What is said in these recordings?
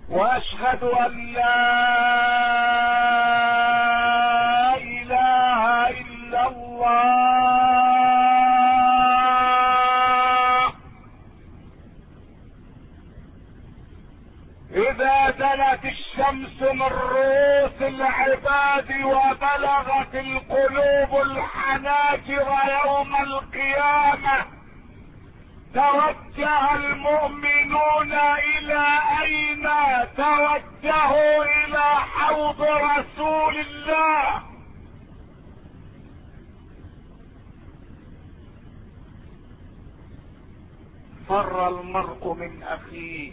واشهد ان لا اله الا الله. اذا دنت الشمس من رؤوس العباد وبلغت القلوب الحناجر يوم القيامة، توجه المؤمنون الى اين؟ توجهوا الى حوض رسول الله. فر المرء من اخيه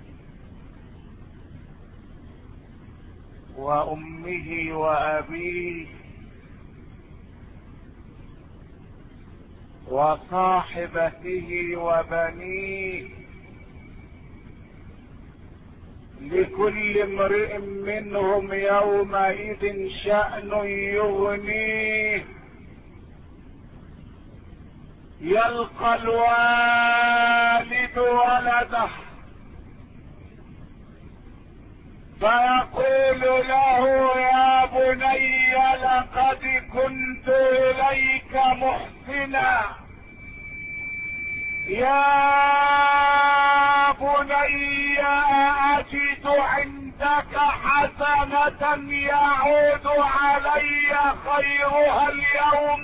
وامه وابيه وصاحبته وبنيه، لكل امرئ منهم يومئذ شأن يغنيه. يلقى الوالد ولده فيقول له يا بني لقد كنت اليك محسنا، يا بني اجد عندك حسنة يعود علي خيرها اليوم.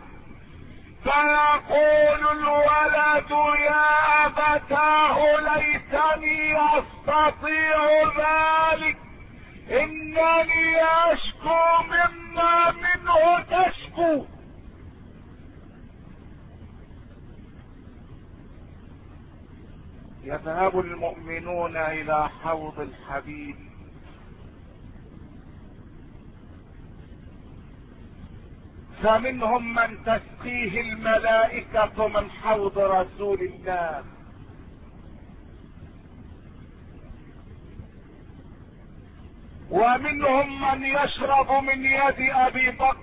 فيقول الولد يا ابتاه ليتني استطيع ذلك، انني اشكو مما منه تشكو. يذهب المؤمنون الى حوض الحبيب، فمنهم من تسقيه الملائكة من حوض رسول الله، ومنهم من يشرب من يد ابي بكر،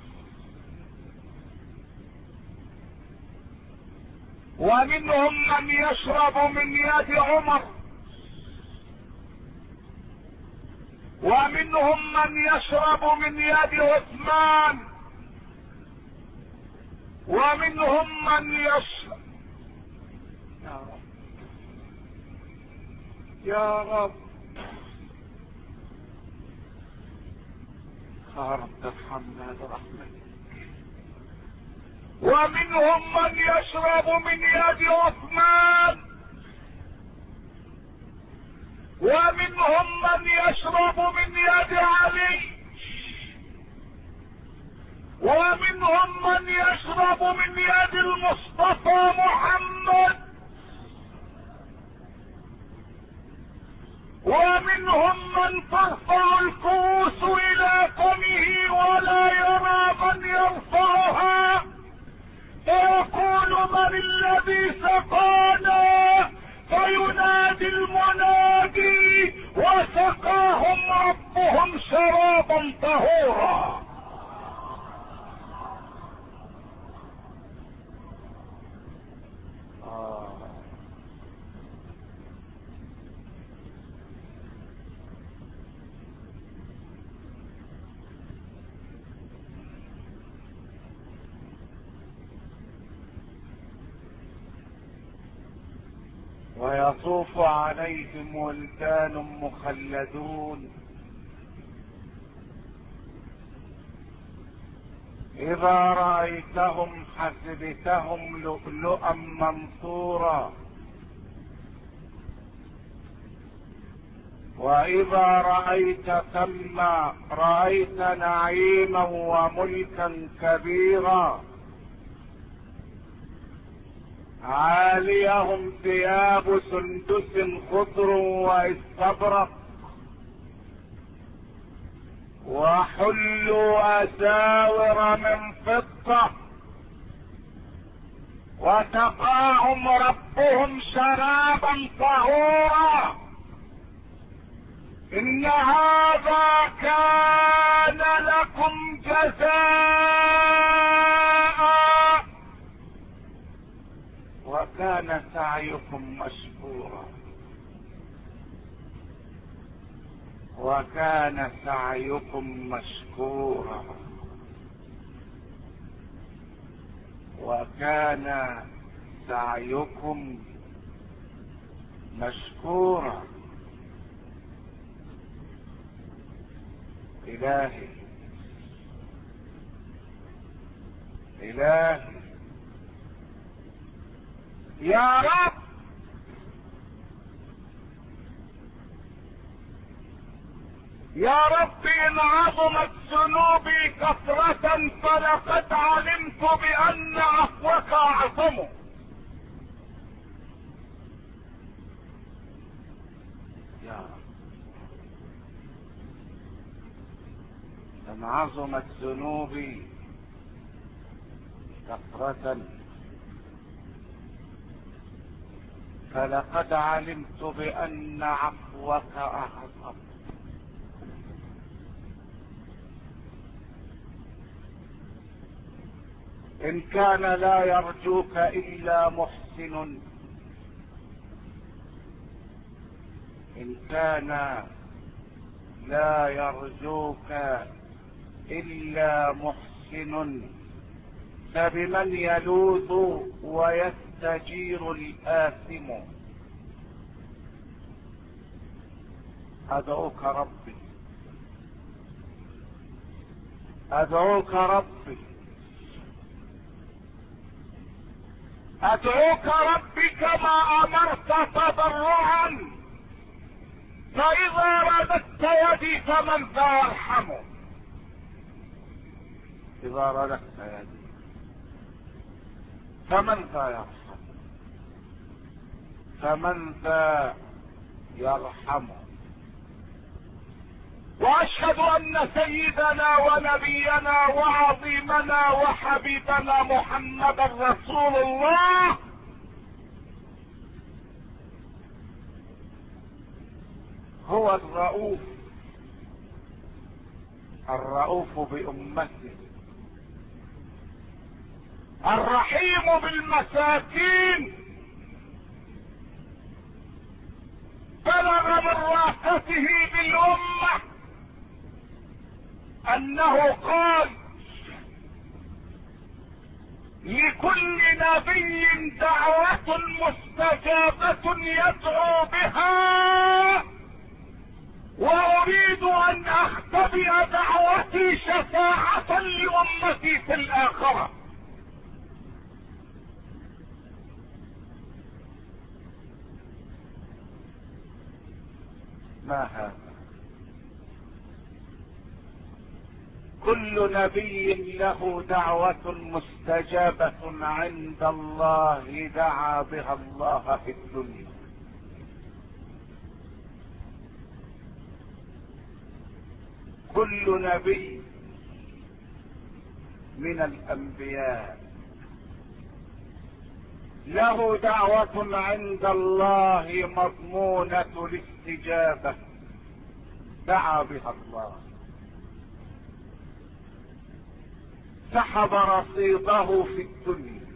ومنهم من يشرب من يد عمر، ومنهم من يشرب من يد عثمان، ومنهم من يشرب. يا رب يا رب يا رب ارحمنا برحمتك. ومنهم من يشرب من يد عثمان، ومنهم من يشرب من يد علي، ومنهم من يشرب من يد المصطفى محمد، ومنهم من ترفع الكؤوس الى فمه ولا يرى من يرفعها، فيقول من الذي سقانا؟ فينادي المنادي وسقاهم ربهم شرابا طهورا. ويطوف عليهم ولدان مخلدون، اذا رأيتهم حسبتهم لؤلؤا منثورا، واذا رأيت ثم رأيت نعيما وملكا كبيرا. عاليهم ثياب سندس خضر واستبرق، وحلوا اساور من فضة، وسقاهم ربهم شرابا طهورا. ان هذا كان لكم جزاء وكان سعيكم مشكورا. وكان سعيكم مشكورا، وكان سعيكم مشكورا. إلهي إلهي يا رب، يا رب إن عظمت ذنوبي كثرة فلقد علمت بأن عفوك أعظم. يا رب إن عظمت ذنوبي كثرة فلقد علمت بأن عفوك أعظم. إن كان لا يرجوك إلا محسن، إن كان لا يرجوك إلا محسن، فبمن يلوذ ويستجير الآثم. أدعوك ربي، أدعوك ربي، أدعوك ربي كما أمرت تضرعا، فإذا رددت يدي فمن ذا يرحمه. إذا رددت يدي فمن ذا يرحمه، فمن ذا يرحمه. وأشهد أن سيدنا ونبينا وعظيمنا وحبيبنا محمد رسول الله هو الرؤوف، الرؤوف بأمته، الرحيم بالمساكين، بلغ من رافته بالأمة أنه قال: لكل نبي دعوة مستجابة يدعو بها، وأريد أن أختبئ دعوتي شفاعة لأمتي في الآخرة. ما هذا؟ كل نبي له دعوة مستجابة عند الله دعا بها الله في الدنيا. كل نبي من الأنبياء له دعوة عند الله مضمونة الاستجابة دعا بها الله، سحب رصيده في الدنيا.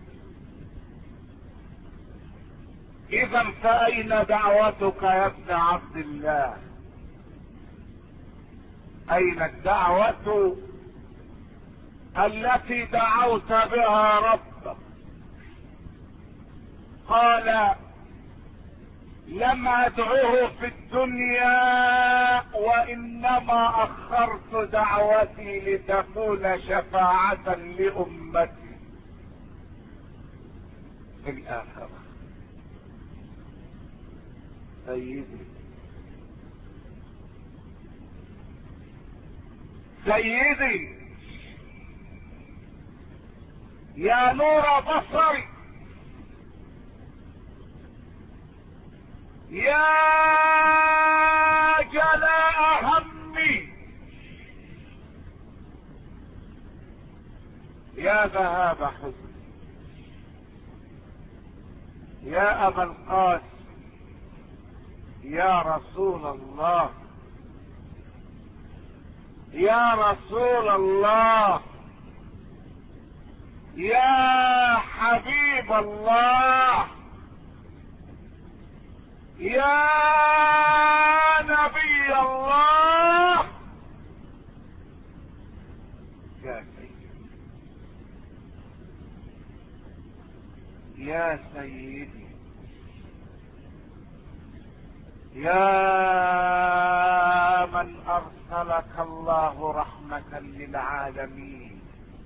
إذا فأين دعوتك يا ابن عبد الله؟ أين الدعوة التي دعوت بها ربك؟ قال: لم أدعوه في الدنيا، وإنما أخرت دعوتي لتكون شفاعة لأمتي في الآخرة. سيدي سيدي يا نور بصري، يا جلاء همي، يا ذهاب حزني، يا أبا القاسم، يا رسول الله، يا رسول الله، يا حبيب الله، يا نبي الله، يا سيدي يا من ارسلك الله رحمة للعالمين،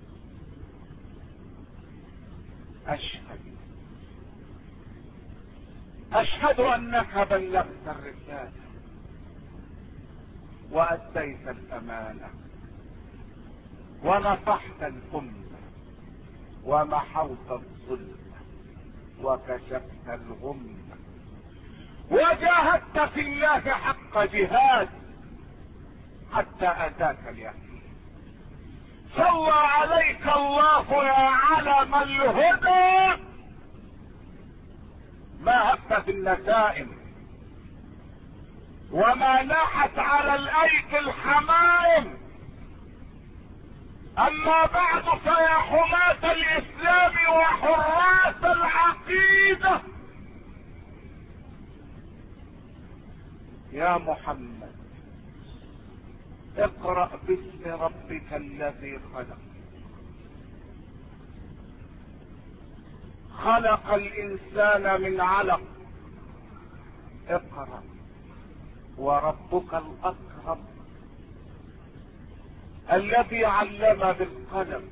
اشهد انك بلغت الرسالة واديت الامانة ونصحت الامة ومحوت الظلم وكشفت الغمة وجاهدت في الله حق جهاد حتى اتاك اليقين. صلى عليك الله يا علم الهدى، ما هبت النسائم وما ناحت على الايدي الحمائم. اما بعد فيا حماة الاسلام وحراس العقيدة، يا محمد اقرأ باسم ربك الذي خلق. خلق الانسان من علق. اقرأ وربك الاكرم الذي علم بالقلم،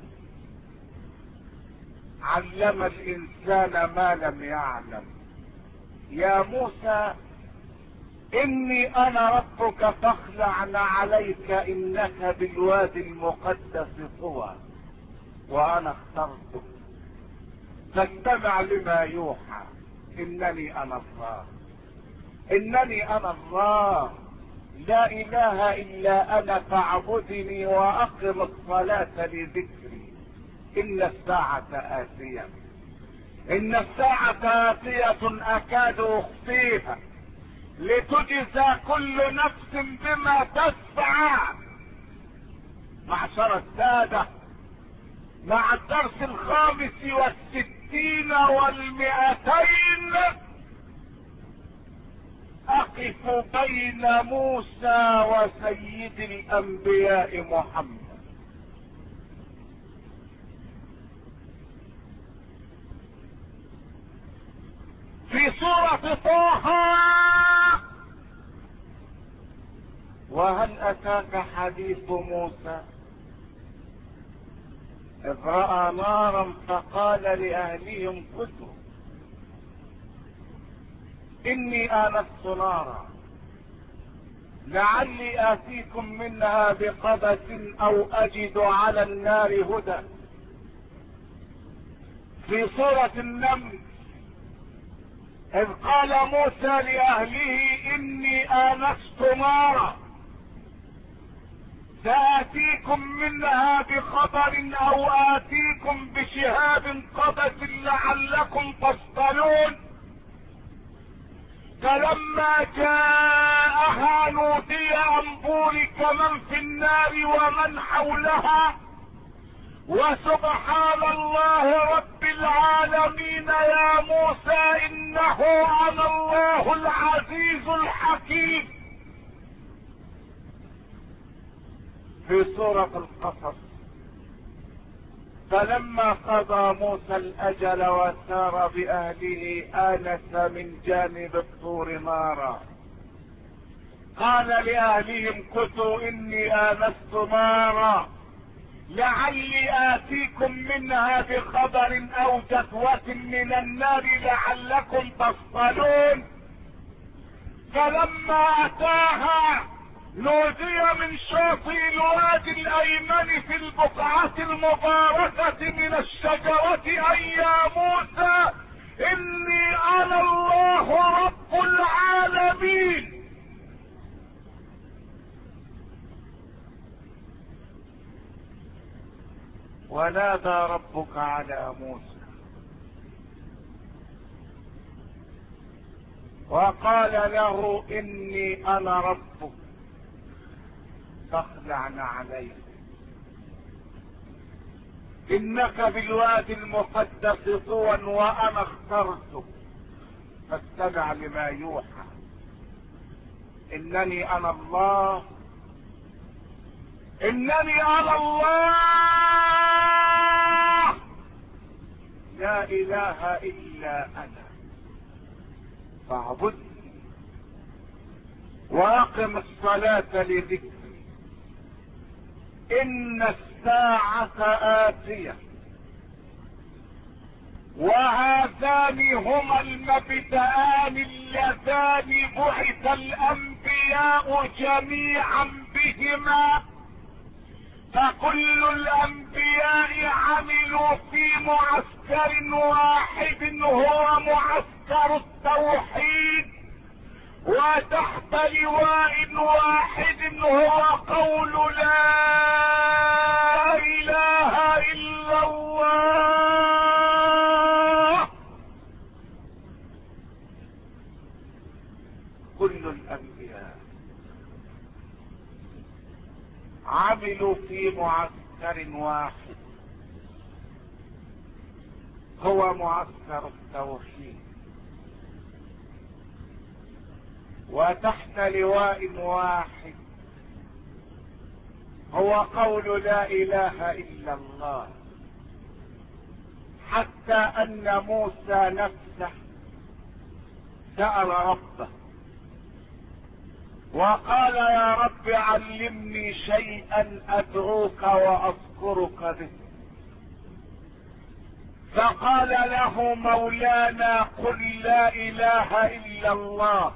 علم الانسان ما لم يعلم. يا موسى اني انا ربك فاخلعن عليك انك بالوادي المقدس طوى وانا اخترتك فاستمع لما يوحى. انني انا الله، انني انا الله لا اله الا انا فاعبدني واقم الصلاة لذكري. ان الساعة آتية، ان الساعة آتية اكاد اخفيها لتجزى كل نفس بما تسعى. معشر السادة، مع الدرس 65 و200 اقف بين موسى وسيد الانبياء محمد. في سورة طه: وهل اتاك حديث موسى اذ رأى نارا فقال لأهلهم كثوا إني آنست نارا لعلي آتيكم منها بقبس أو أجد على النار هدى. في سورة النمل: إذ قال موسى لأهله إني آنست نارا سآتيكم منها بخبر أو آتيكم بشهاب قبس لعلكم تصطلون. فلما جاءها نودي أن بورك من في النار ومن حولها وسبحان الله رب العالمين يا موسى إنه أنا الله العزيز الحكيم. في سورة القصص: فلما قضى موسى الأجل وسار بأهله آنس من جانب الطور نارا قال لأهلهم كثوا إني آنست نارا لعلي آتيكم منها بخبر أو جذوة من النار لعلكم تصطلون. فلما أتاها نودي من شاطئ الوادي الايمن في البقعة المباركة من الشجرة ان يا موسى اني انا الله رب العالمين. ونادى ربك على موسى وقال له اني انا ربك فاخلعن عليك انك بالوادي المقدس طوى وانا اخترتك فاستمع لما يوحى. انني انا الله، انني انا الله لا اله الا انا فاعبدني واقم الصلاة لذكري ان الساعة آتية وهذان هما المبدأان اللذان بعث الانبياء جميعا بهما، فكل الانبياء عملوا في معسكر واحد هو معسكر التوحيد، وتحت لواء واحد هو قول لا اله الا الله. كل الانبياء عملوا في معسكر واحد هو معسكر التوحيد، وتحت لواء واحد هو قول لا اله الا الله، حتى ان موسى نفسه سأل ربه وقال يا رب علمني شيئا ادعوك واذكرك به، فقال له مولانا قل لا اله الا الله،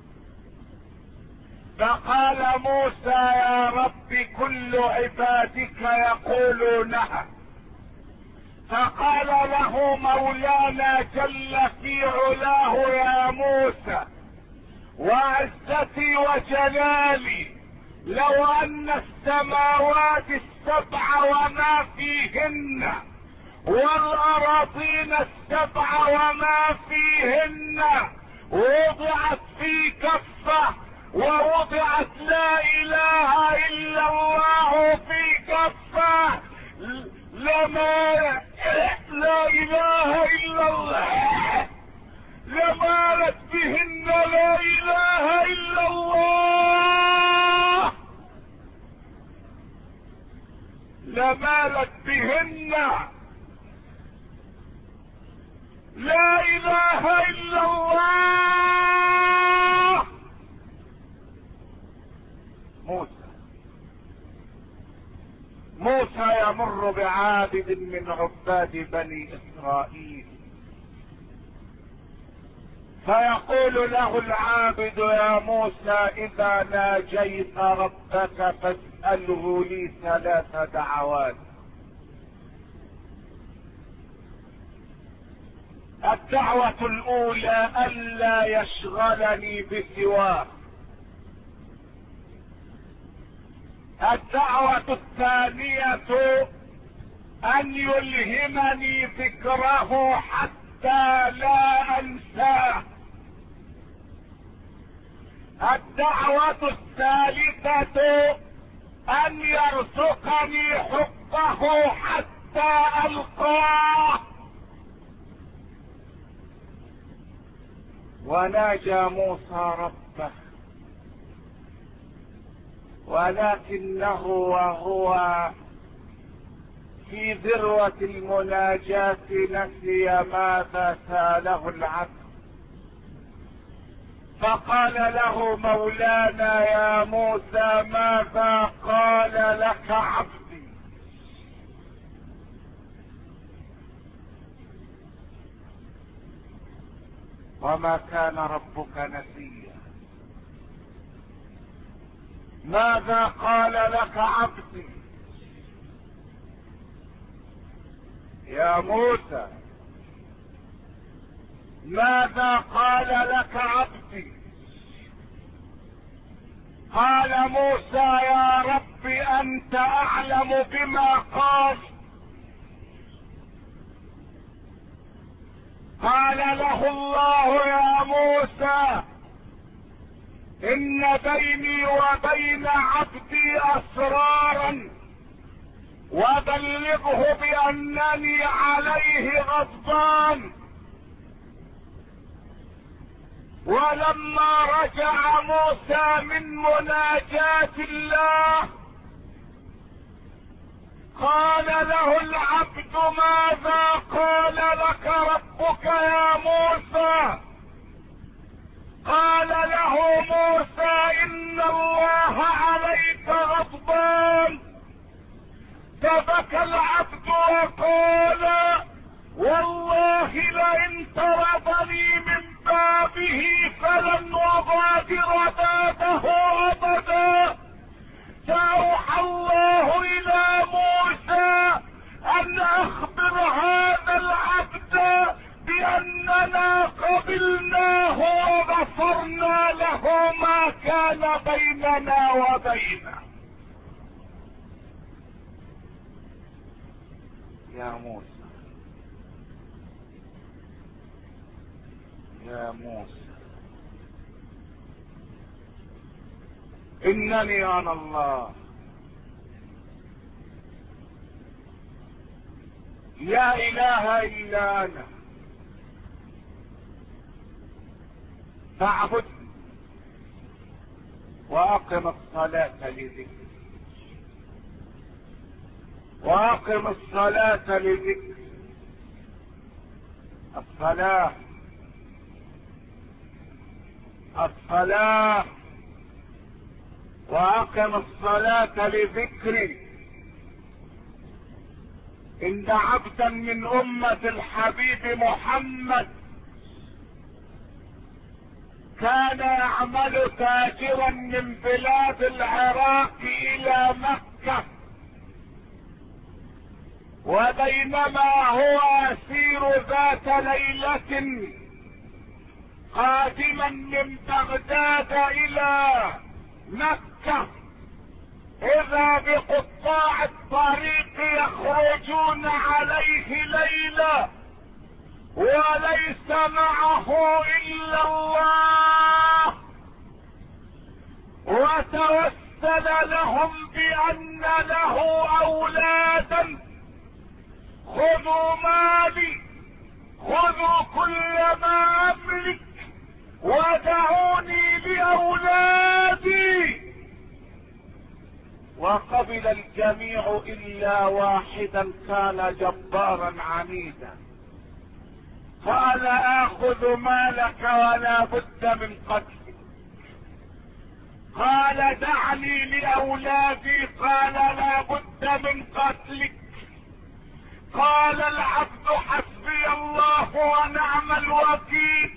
فقال موسى يا رب كل عبادك يقولونها، فقال له مولانا جل في علاه يا موسى وعزتي وجلالي لو ان السماوات السبع وما فيهن والأراضين السبع وما فيهن وضعت في كفة ووضعت لا إله إلا الله في كفة لما لا إله إلا الله لمالت بهن لا إله إلا الله، لمالت بهن لا اله الا الله. موسى يمر بعابد من عباد بني اسرائيل، فيقول له العابد يا موسى اذا ناجيت ربك فاسأله لي 3 دعوات. الدعوة الاولى الا يشغلني بسواه، الدعوة الثانية ان يلهمني ذكره حتى لا انساه، الدعوة الثالثة ان يرزقني حبه حتى القاه. وناجى موسى ربه، ولكنه وهو في ذروة المناجاة نسي ماذا سأله العبد، فقال له مولانا يا موسى ماذا قال لك عبدي؟ وما كان ربك نسيا. ماذا قال لك عبدي يا موسى؟ ماذا قال لك عبدي؟ قال موسى يا رب انت اعلم بما قال. قال له الله يا موسى ان بيني وبين عبدي اسرارا وبلغه بانني عليه غضبان. ولما رجع موسى من مناجاة الله قال له العبد ماذا قال لك ربك يا موسى؟ قال له موسى ان الله عليك غضبان. فبكى العبد وقال والله لئن طردني من بابه فلن أغادر بابه أبدا. فأوحى الله إلى موسى أن أخبر هذا العبد بأننا قبلناه وغفرنا له ما كان بيننا وبينه. يا موسى يا موسى إنني أنا الله، لا إله إلا أنا، فاعبدني وأقم الصلاة لذكري، وأقم الصلاة لذكري. الصلاة الصلاة وأقم الصلاة لذكري. إن عبدا من أمة الحبيب محمد كان يعمل تاجرا من بلاد العراق إلى مكة، وبينما هو يسير ذات ليلة قادما من بغداد إلى مكة، إذا بقطاع الطريق يخرجون عليه ليلا وليس معه إلا الله، وتوسل لهم بأن له أولادا. خذوا مالي، خذوا كل ما أملك، ودعوني لأولادي. وقبل الجميع إلا واحدا كان جبارا عنيدا، قال آخذ مالك ولا بد من قتلك. قال دعني لأولادي، قال لا بد من قتلك. قال العبد حسبي الله ونعم الوكيل،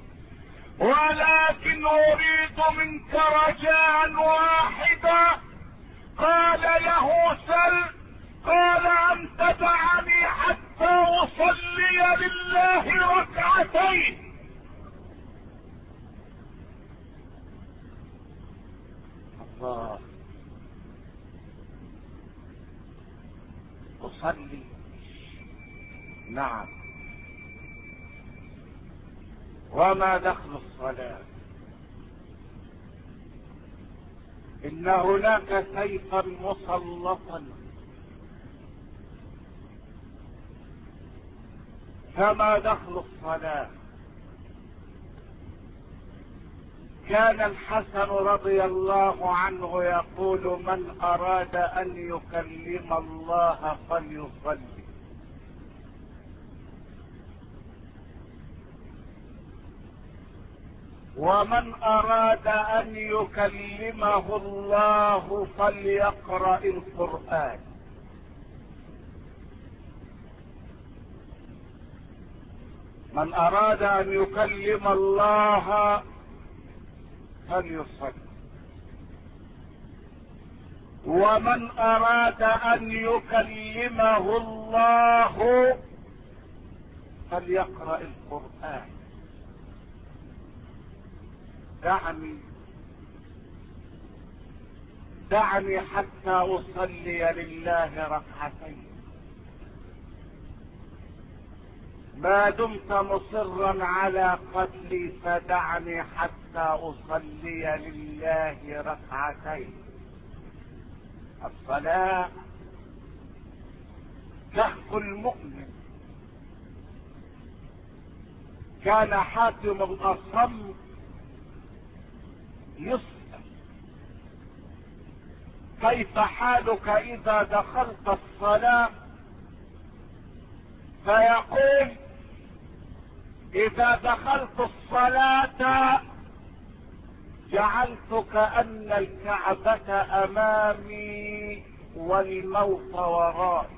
ولكن أريد منك رجاء واحدا. قال له سل. قال أن تدعني حتى أصلي لله ركعتين. الله، أصلي؟ نعم، وما دخل الصلاة؟ إن هناك سيفا مسلطا، فما دخل الصلاة؟ كان الحسن رضي الله عنه يقول من أراد أن يكلم الله فليصلي. ومن أراد أن يكلمه الله فليقرأ القرآن. من أراد أن يكلم الله فليصلي، ومن أراد أن يكلمه الله فليقرأ القرآن. دعني حتى أصلي لله ركعتين. ما دمت مصرا على قتلي فدعني حتى أصلي لله ركعتين. الصلاة كهف المؤمن. كان حاتم الأصم يسأل كيف حالك اذا دخلت الصلاة؟ فيقول اذا دخلت الصلاة جعلت كأن الكعبة امامي والموت ورائي،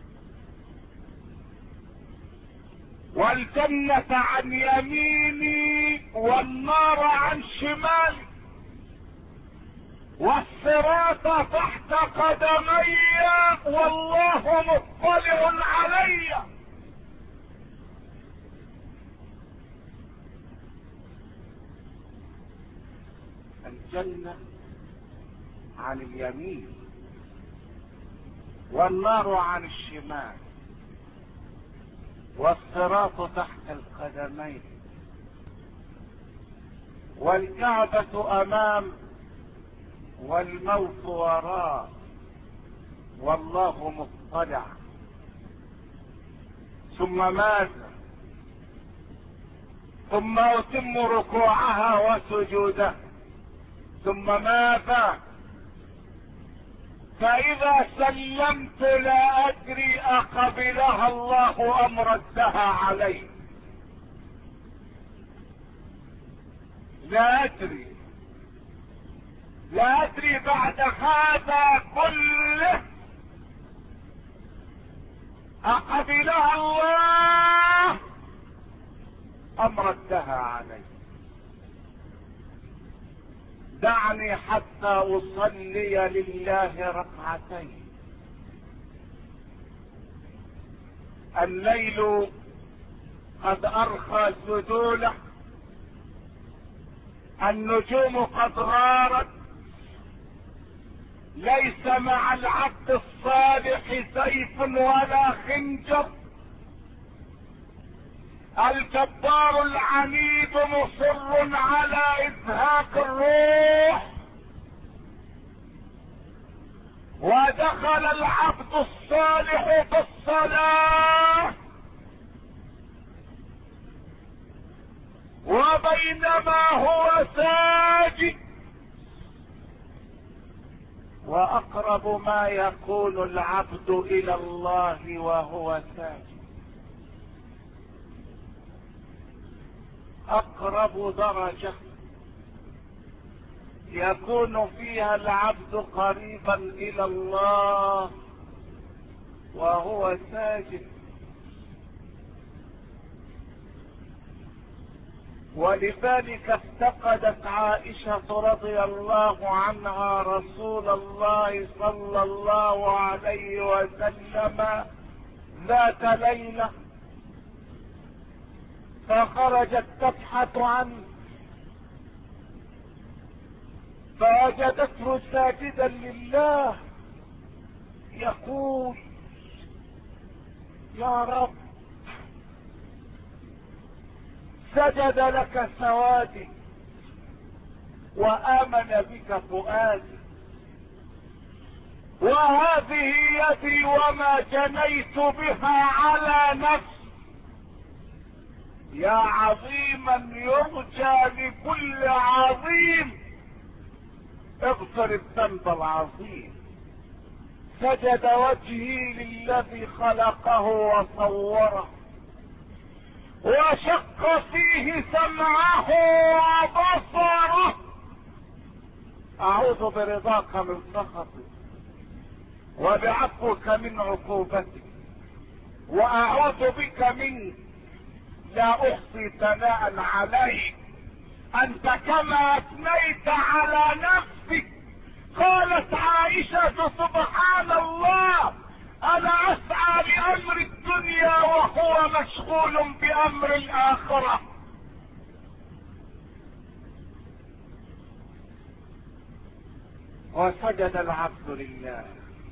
والجنة عن يميني والنار عن شمالي، والصراط تحت قدمي والله مطلع علي. الجنة عن اليمين والنار عن الشمال والصراط تحت القدمين والكعبة امام والموت وراء والله مطلع. ثم ماذا؟ ثم اتم ركوعها وسجودها. ثم ماذا؟ فاذا سلمت لا ادري اقبلها الله ام ردها علي، لا ادري بعد هذا كله اقبلها الله ام ردها علي. دعني حتى اصلي لله ركعتين. الليل قد ارخى سدوله، النجوم قد غارت، ليس مع العبد الصالح سيف ولا خنجر. الجبار العنيد مصر على ازهاق الروح، ودخل العبد الصالح بالصلاة وبينما هو ساجد، واقرب ما يكون العبد الى الله وهو ساجد، اقرب درجة يكون فيها العبد قريبا الى الله وهو ساجد. ولذلك افتقدت عائشة رضي الله عنها رسول الله صلى الله عليه وسلم ذات ليلة، فخرجت تبحث عنه فوجدته ساجدا لله يقول: يا رب، سجد لك سوادي وآمن بك فؤادي، وهذه يدي وما جنيت بها على نفسي، يا عظيما يرجى لكل عظيم اغفر الذنب العظيم. سجد وجهي للذي خلقه وصوره، وشق فيه سمعه وبصره. اعوذ برضاك من سخطك وبعفوك من عقوبتك، واعوذ بك منك، لا احصي ثناء عليك، انت كما اثنيت على نفسك. قالت عائشة: سبحان الله، انا اسعى لامر الدنيا وهو مشغول بامر الاخرة. وسجد العبد لله،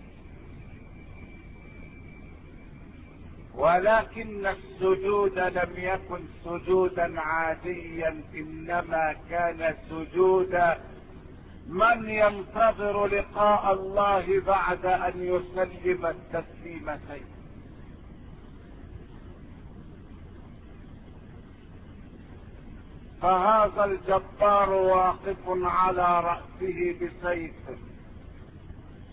ولكن السجود لم يكن سجودا عاديا، انما كان سجود من ينتظر لقاء الله بعد ان يسلم التسليمتين. فهذا الجبار واقف على رأسه بسيفه،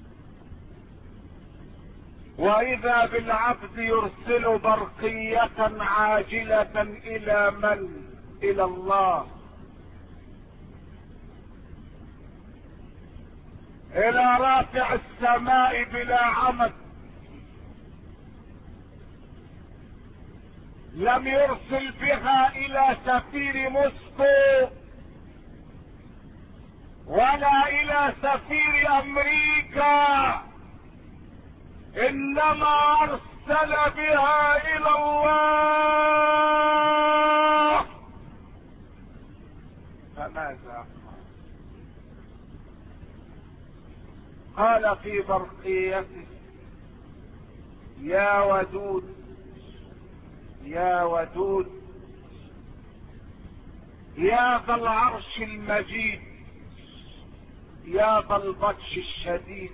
واذا بالعبد يرسل برقية عاجلة الى من؟ الى الله، الى رافع السماء بلا عمد. لم يرسل بها الى سفير موسكو ولا الى سفير امريكا، انما ارسل بها الى الله. فماذا قال في برقيته؟ يا ودود يا ودود يا ذا العرش المجيد، يا ذا البطش الشديد،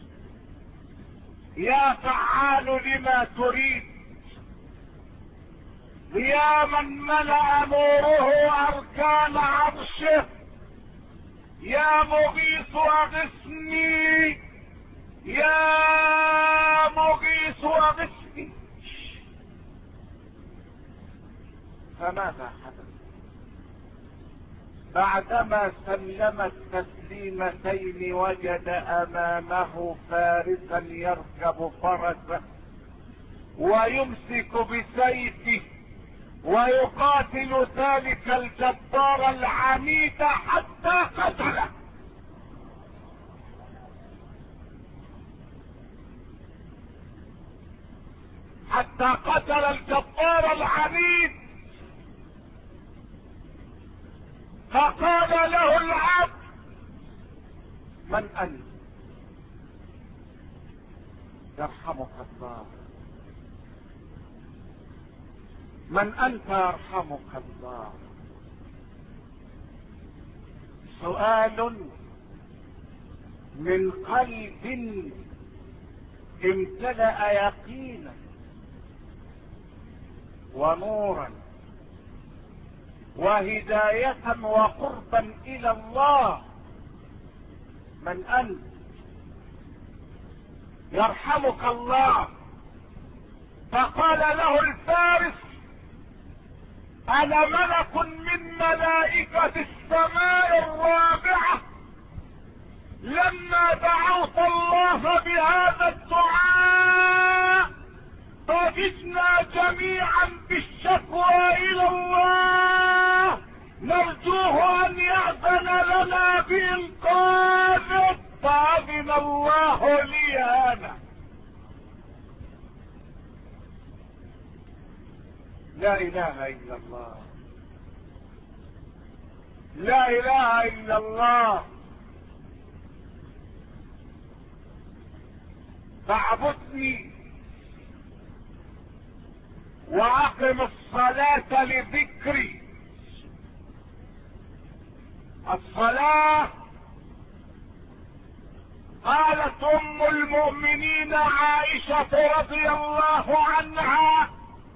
يا فعال لما تريد، يا من ملأ نوره اركان عرشه، يا مغيث اغثني، يا مغيث اغثني. فماذا حدث بعدما سلم التسليمتين؟ وجد امامه فارسا يركب فرسه ويمسك بسيفه ويقاتل ذلك الجبار العنيد حتى قتله. حتى قتل الجبار العنيد. فقال له العبد: من انت؟ يرحمك الله. من انت يرحمك الله؟ سؤال من قلب امتلأ يقينا ونورا وهداية وقربا الى الله. من انت؟ يرحمك الله. فقال له الفارس: انا ملك من ملائكة السماء الرابعة، لما دعوت الله بهذا الدعاء ضجنا جميعا بالشكوى الى الله، نرجوه ان يأذن لنا بإنقاذه. فأذن الله لي انا. لا اله الا الله، لا اله الا الله. فاعبدني واقم الصلاة لذكري. الصلاة، قالت ام المؤمنين عائشة رضي الله عنها: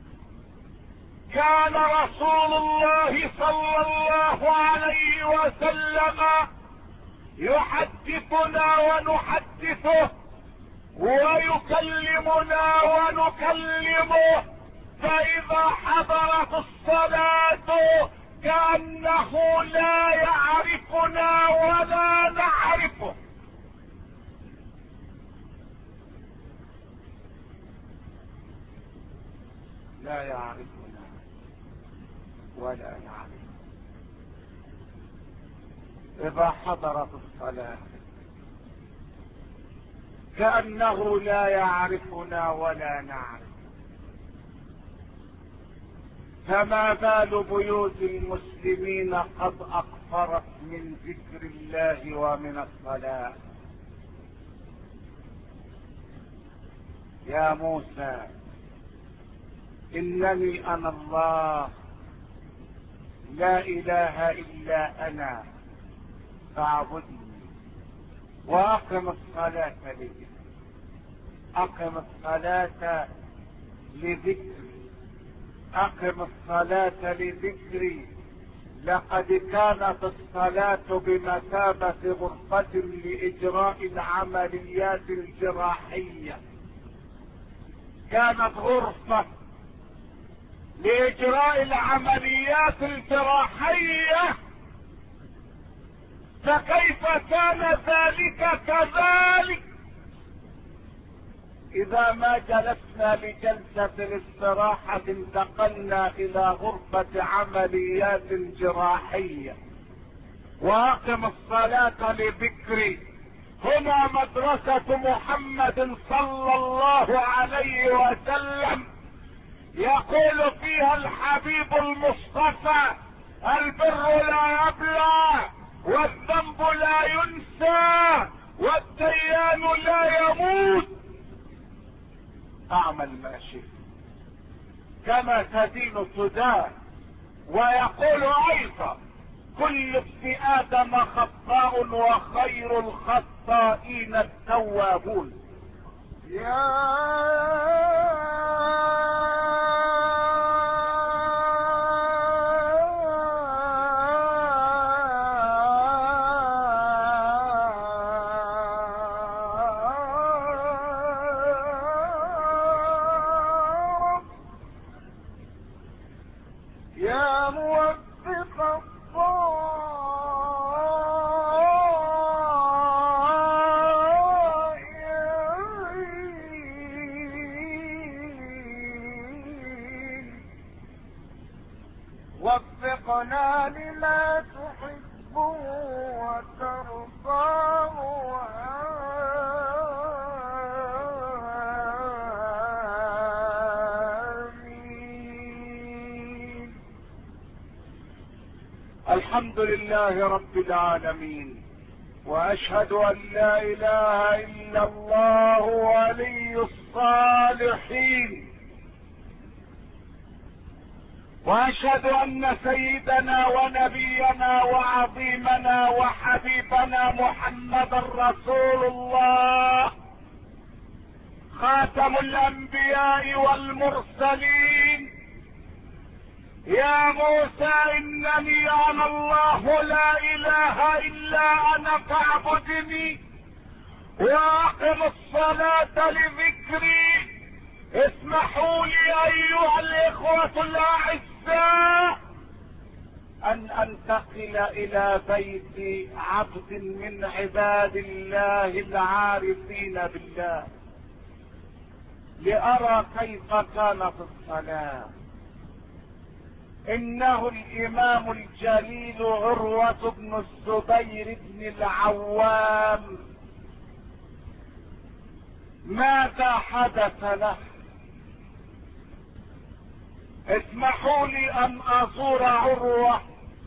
كان رسول الله صلى الله عليه وسلم يحدثنا ونحدثه ويكلمنا ونكلمه، فإذا حضرت الصلاة كأنه لا يعرفنا ولا نعرفه. لا يعرفنا ولا نعرفه. إذا حضرت الصلاة كأنه لا يعرفنا ولا نعرف. فما بال بيوت المسلمين قد أقفرت من ذكر الله ومن الصلاة. يا موسى إنني أنا الله لا إله إلا أنا فاعبدني وأقم الصلاة لذكري. أقم الصلاة لذكري، أقم الصلاة لذكري. لقد كانت الصلاة بمثابة غرفة لإجراء العمليات الجراحية. كانت غرفة لاجراء العمليات الجراحية، فكيف كان ذلك كذلك اذا ما جلسنا لجلسة الاستراحة انتقلنا الى غرفة عمليات جراحية؟ واقم الصلاة لذكري. هنا مدرسة محمد صلى الله عليه وسلم يقول فيها الحبيب المصطفى: البر لا يبلى، والذنب لا ينسى، والديان لا يموت. اعمل ما شئت كما تدين تدان. ويقول ايضا: كل ابن ادم خطاء وخير الخطائين التوابون. يا موفق وفقنا لما تحب وترضاه، آمين. الحمد لله رب العالمين، واشهد ان لا اله الا الله ولي الصالحين، واشهد ان سيدنا ونبينا وعظيمنا وحبيبنا محمدا رسول الله، خاتم الانبياء والمرسلين. يا موسى انني انا الله لا اله الا انا فاعبدني واقم الصلاة لذكري. اسمحوا لي ايها الاخوة الاعزاء ان انتقل الى بيت عبد من عباد الله العارفين بالله لارى كيف كانت الصلاة. انه الامام الجليل عروة بن الزبير بن العوام. ماذا حدث له؟ اسمحوا لي ان ازور عروة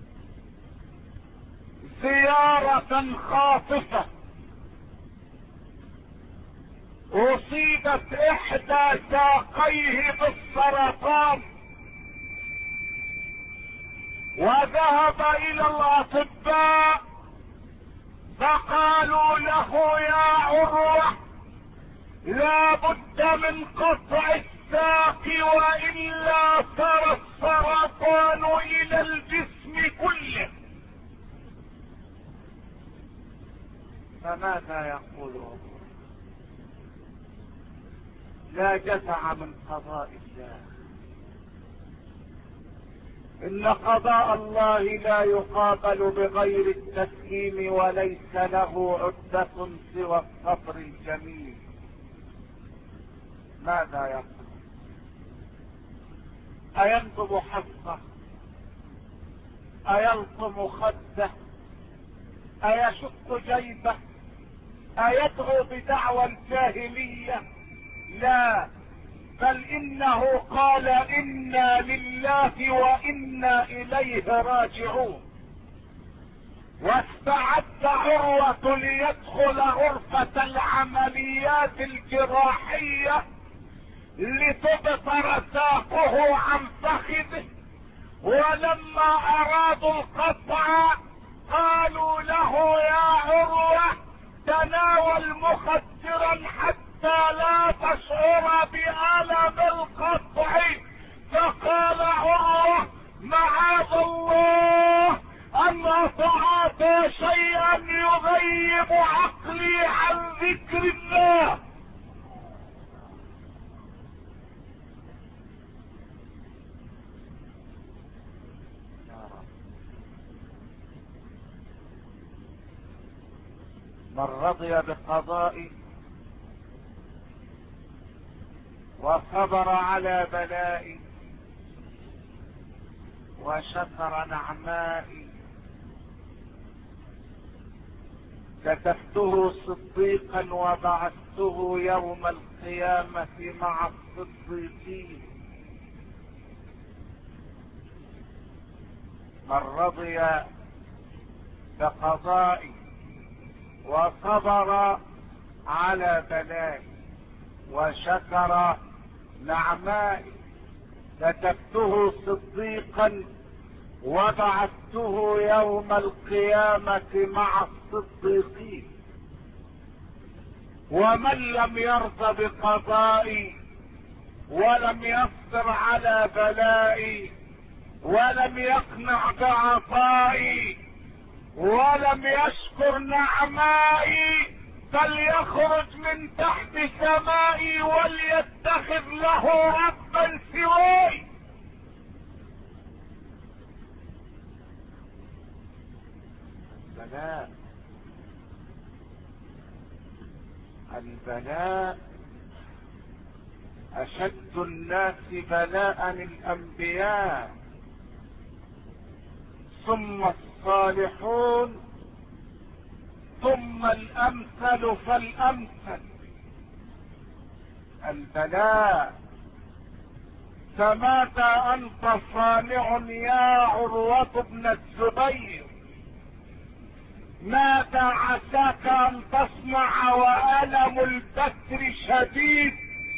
زيارة خاطفة. اصيبت احدى ساقيه بالسرطان، وذهب الى الاطباء فقالوا له: يا عروة لا بد من قطع الساق والا صار السرطان الى الجسم كله. فماذا يقول؟ لا جزع من قضاء الله. ان قضاء الله لا يقابل بغير التسليم، وليس له عدة سوى الصبر الجميل. ماذا يقول؟ اينضب حفظه؟ ايلطم خده؟ ايشق جيبه؟ ايدعو بدعوى الجاهلية؟ لا، بل انه قال: انا لله وانا اليه راجعون. واستعد عروة ليدخل غرفة العمليات الجراحية لتبتر ساقه عن فخذه. ولما ارادوا القطع قالوا له: يا عروة تناول مخدرا حتى لا تشعر بألم القطع. فقال عروة: معاذ الله ان اتعاطى شيئا يغيب عقلي عن ذكر الله. رضي بقضائي وصبر على بلائي وشكر نعمائي كتبته صديقا وبعثته يوم القيامة مع الصديقين. من رضي بقضائي وصبر على بلائي وشكر نعمائي كتبته صديقا وبعثته يوم القيامة مع الصديقين. ومن لم يرضى بقضائي ولم يصبر على بلائي ولم يقنع بعطائي ولم يشكر نعمائي فليخرج من تحت سمائي وليتخذ له ربا سواي. البلاء أشد الناس بلاء الأنبياء ثم الصالحون ثم الأمثل فالأمثل. البلاء. فماذا أنت صانع يا عروة بن الزبير؟ ماذا عساك أن تصنع وألم البتر شديد؟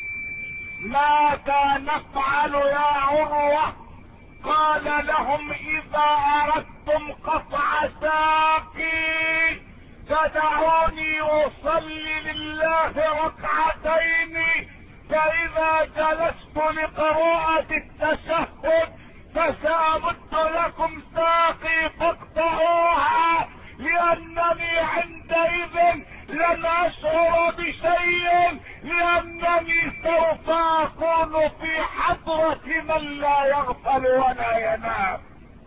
ماذا نفعل يا عروة؟ قال لهم إذا أردتم قطع ساقي فدعوني أصلي لله ركعتين، فإذا جلست لقراءة التشهد فسأمد لكم ساقي فاقطعوها، لأنني عندئذ لن أشعر بشيء، لأنني سوف أكون في حضرة من لا يغفل ولا ينام.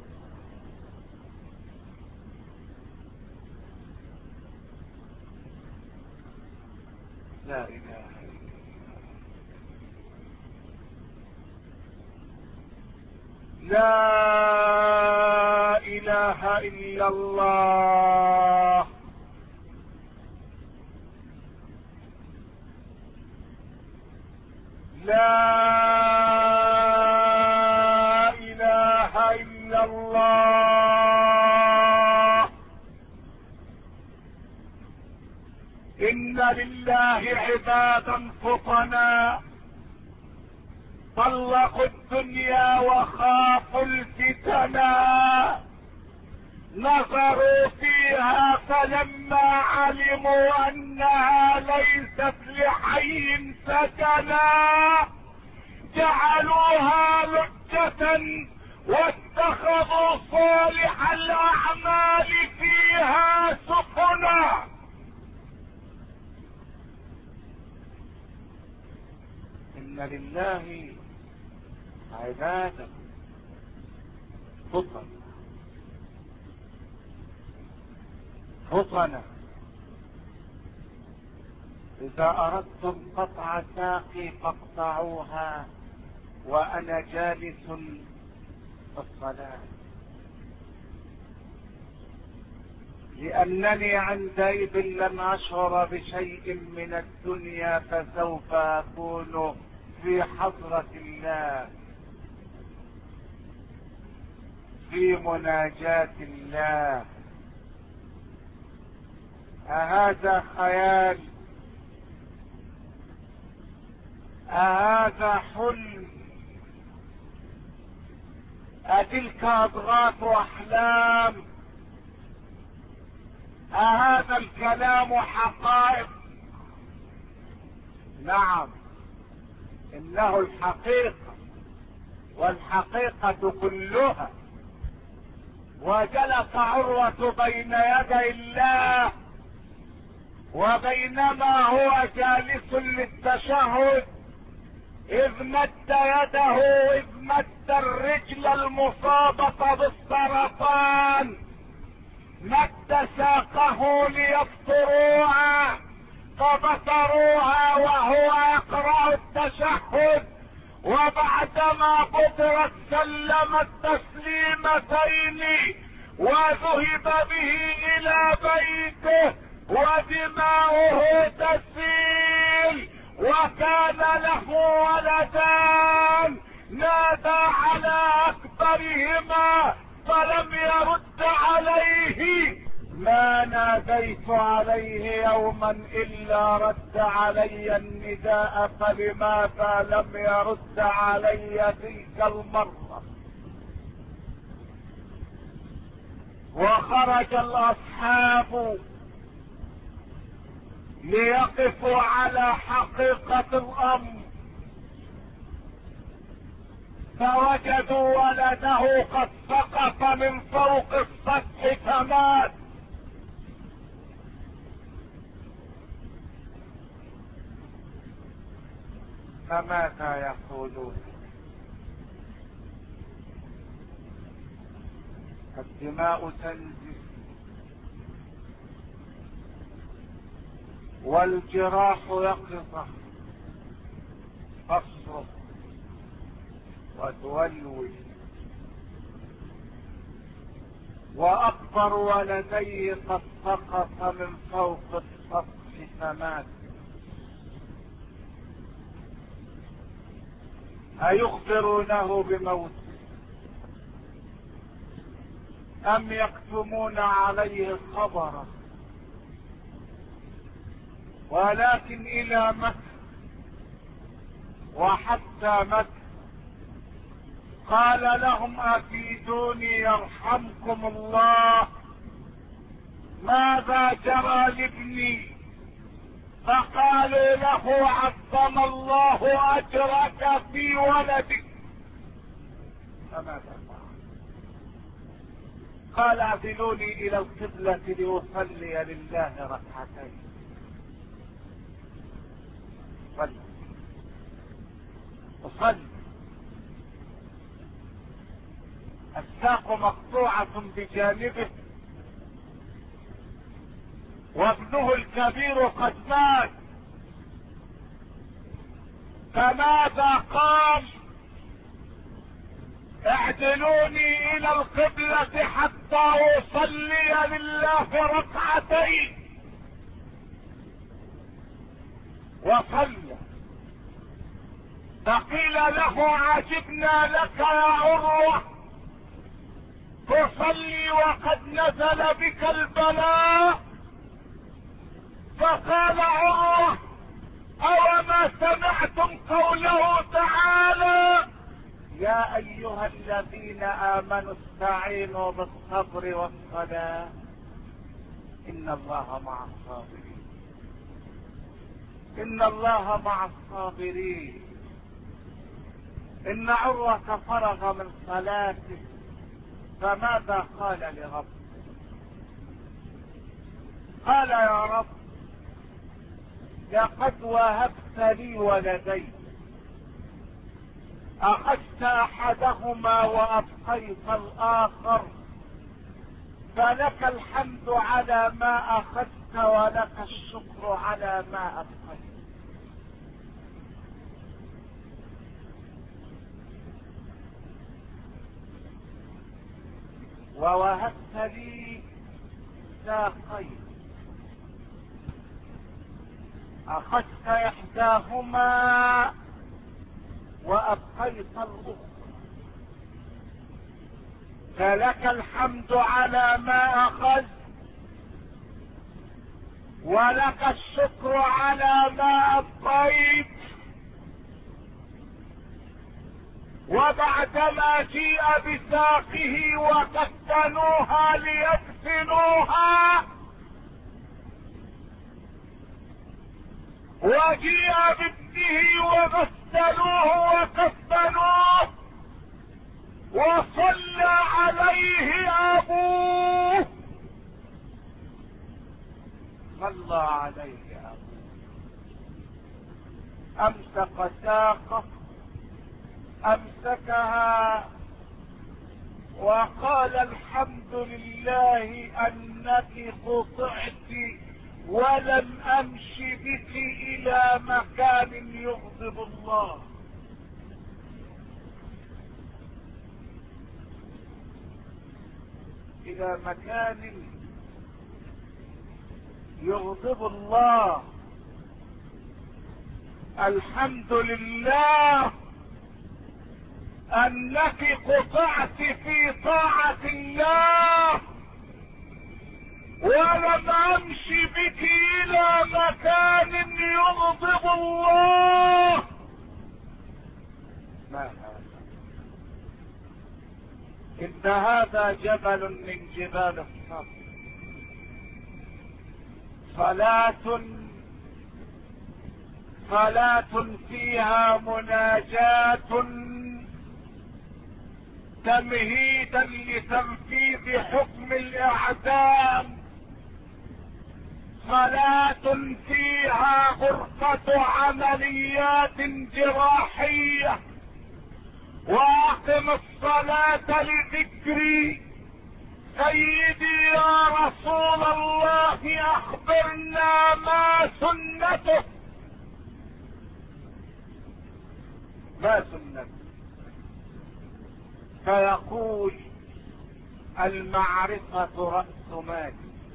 لا إله لا إله إلا الله. لا إله إلا الله. إن لله عبادا فطنا طلقوا الدنيا وخافوا الفتنا، نظروا فيها فلما علموا أنها ليست لحي سكنا جعلوها لجة واتخذوا صالح الأعمال فيها سفنا. إن لله عبادا فطنا إذا أردتم قطع ساقي فاقطعوها وأنا جالس في الصلاة، لأنني عندئذ لن أشعر بشيء من الدنيا فسوف أكون في حضرة الله في مناجاة الله. أهذا خيال؟ أهذا حلم؟ أتلك أضغاث أحلام؟ أهذا الكلام حقائق؟ نعم، إنه الحقيقة، والحقيقة كلها. وجلس عروة بين يدي الله، وبينما هو جالس للتشهد إذ مد يده، إذ مد الرجل المصابة بالسرطان مد ساقه ليبصروها فبصروها وهو يقرأ التشهد، وبعدما بطرت سلم التسليمتين وذهب به الى بيته ودماؤه تسيل، وكان له ولدان نادى على اكبرهما فلم يرد عليه. ما ناديت عليه يوما الا رد علي النداء، فلماذا لم يرد علي تلك المرة؟ وخرج الاصحاب ليقفوا على حقيقة الامر، فوجدوا ولده قد سقط من فوق السطح فمات. فماذا يقولون؟ الدماء تنزف والجراح يقظة تصرخ وتولول، واكبر ولديه قد سقط من فوق السطح فمات. أيخبرونه بموته أم يكتمون عليه خبره؟ ولكن إلى متى وحتى متى؟ قال لهم أفيدوني يرحمكم الله، ماذا جرى لابني؟ فقالوا له عظم الله اجرك في ولدك. فماذا قال؟ اعدلوني الى القبلة لاصلي لله ركعتين. اصلي. الساق مقطوعة بجانبه وابنه الكبير قد مات، فماذا قال؟ اعدلوني الى القبلة حتى اصلي لله ركعتين. وصلى. فقيل له عجبنا لك يا عروة تصلي وقد نزل بك البلاء. فقال عروة اوما سمعتم قوله تعالى يا ايها الذين امنوا استعينوا بالصبر والصلاة ان الله مع الصابرين. ان الله مع الصابرين. ان عروة فرغ من صلاته فماذا قال لربه؟ قال يا رب لقد وهبت لي ولدين، اخذت احدهما وابقيت الاخر، فلك الحمد على ما اخذت ولك الشكر على ما ابقيت. ووهبت لي ساقين، اخذت احداهما وابقيت الاخرى، فلك الحمد على ما اخذت ولك الشكر على ما ابقيت. وبعدما جيء بساقه وكفنوها ليدفنوها، وجيء بابنه وغسلوه وكفنوه وصلى عليه ابوه. صلى عليه ابوه، امسك ساقه، امسكها وقال الحمد لله انك قطعت ولم امش بك الى مكان يغضب الله. الى مكان يغضب الله. الحمد لله انك قطعت في طاعة الله ولم امشي بك الى مكان يغضب الله. ما هذا؟ ان هذا جبل من جبال الصبر. صلاة فيها مناجاة تمهيدا لتنفيذ حكم الاعدام. صلاة فيها غرفة عمليات جراحية. واقم الصلاة لذكري سيدي يا رسول الله اخبرنا ما سنته. ما سنته؟ فيقول المعرفة رأس مال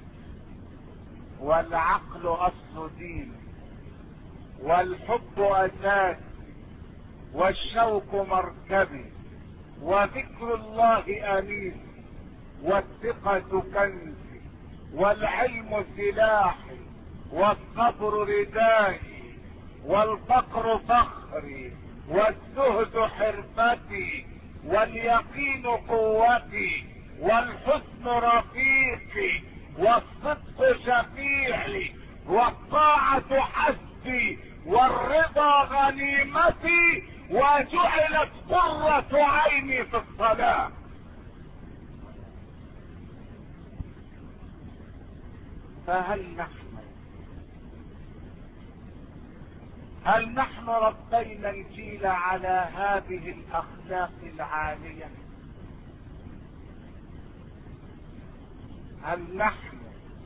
والعقل أصل دين والحب أساس والشوق مركبي وذكر الله أنيس والثقة كنزي والعلم سلاحي والصبر ردائي والفقر فخري والزهد حرفتي واليقين قوتي والحسن رفيقي والصدق شفيعي والطاعة حسبي والرضا غنيمتي وجعلت قرة عيني في الصلاة. هل نحن ربينا الجيل على هذه الاخلاق العالية؟ هل نحن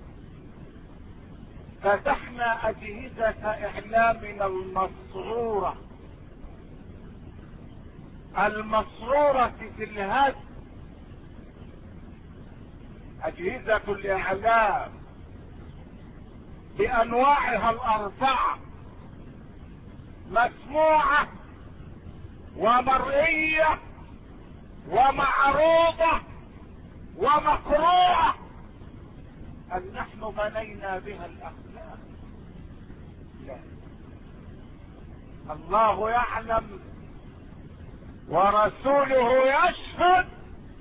فتحنا اجهزة اعلامنا المسرورة في الهدف؟ اجهزة الاعلام بانواعها الاربعة مسموعة ومرئية ومعروضة ومقروءة. هل نحن بنينا بها الاخلاق؟ لا. الله يعلم ورسوله يشهد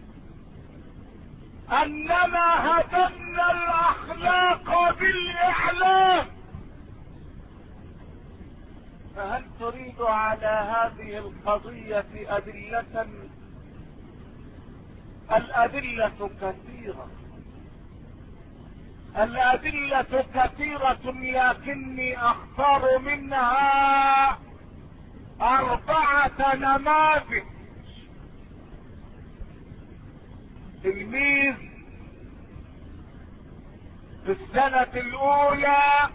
اننا هدمنا الاخلاق بالاعلام. فهل تريد على هذه القضية أدلة؟ الأدلة كثيرة، الأدلة كثيرة، لكني أختار منها 4 نماذج. تلميذ في السنة الأولى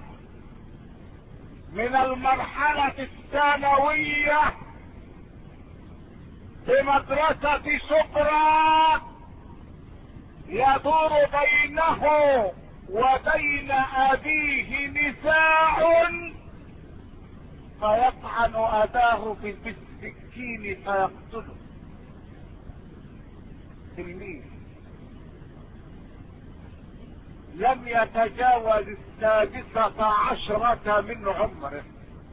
من المرحلة الثانوية بمدرسة شبرا يدور بينه وبين أبيه نزاع فيطعن أباه بالسكين فيقتله. تلميذ لم يتجاوز 16 من عمره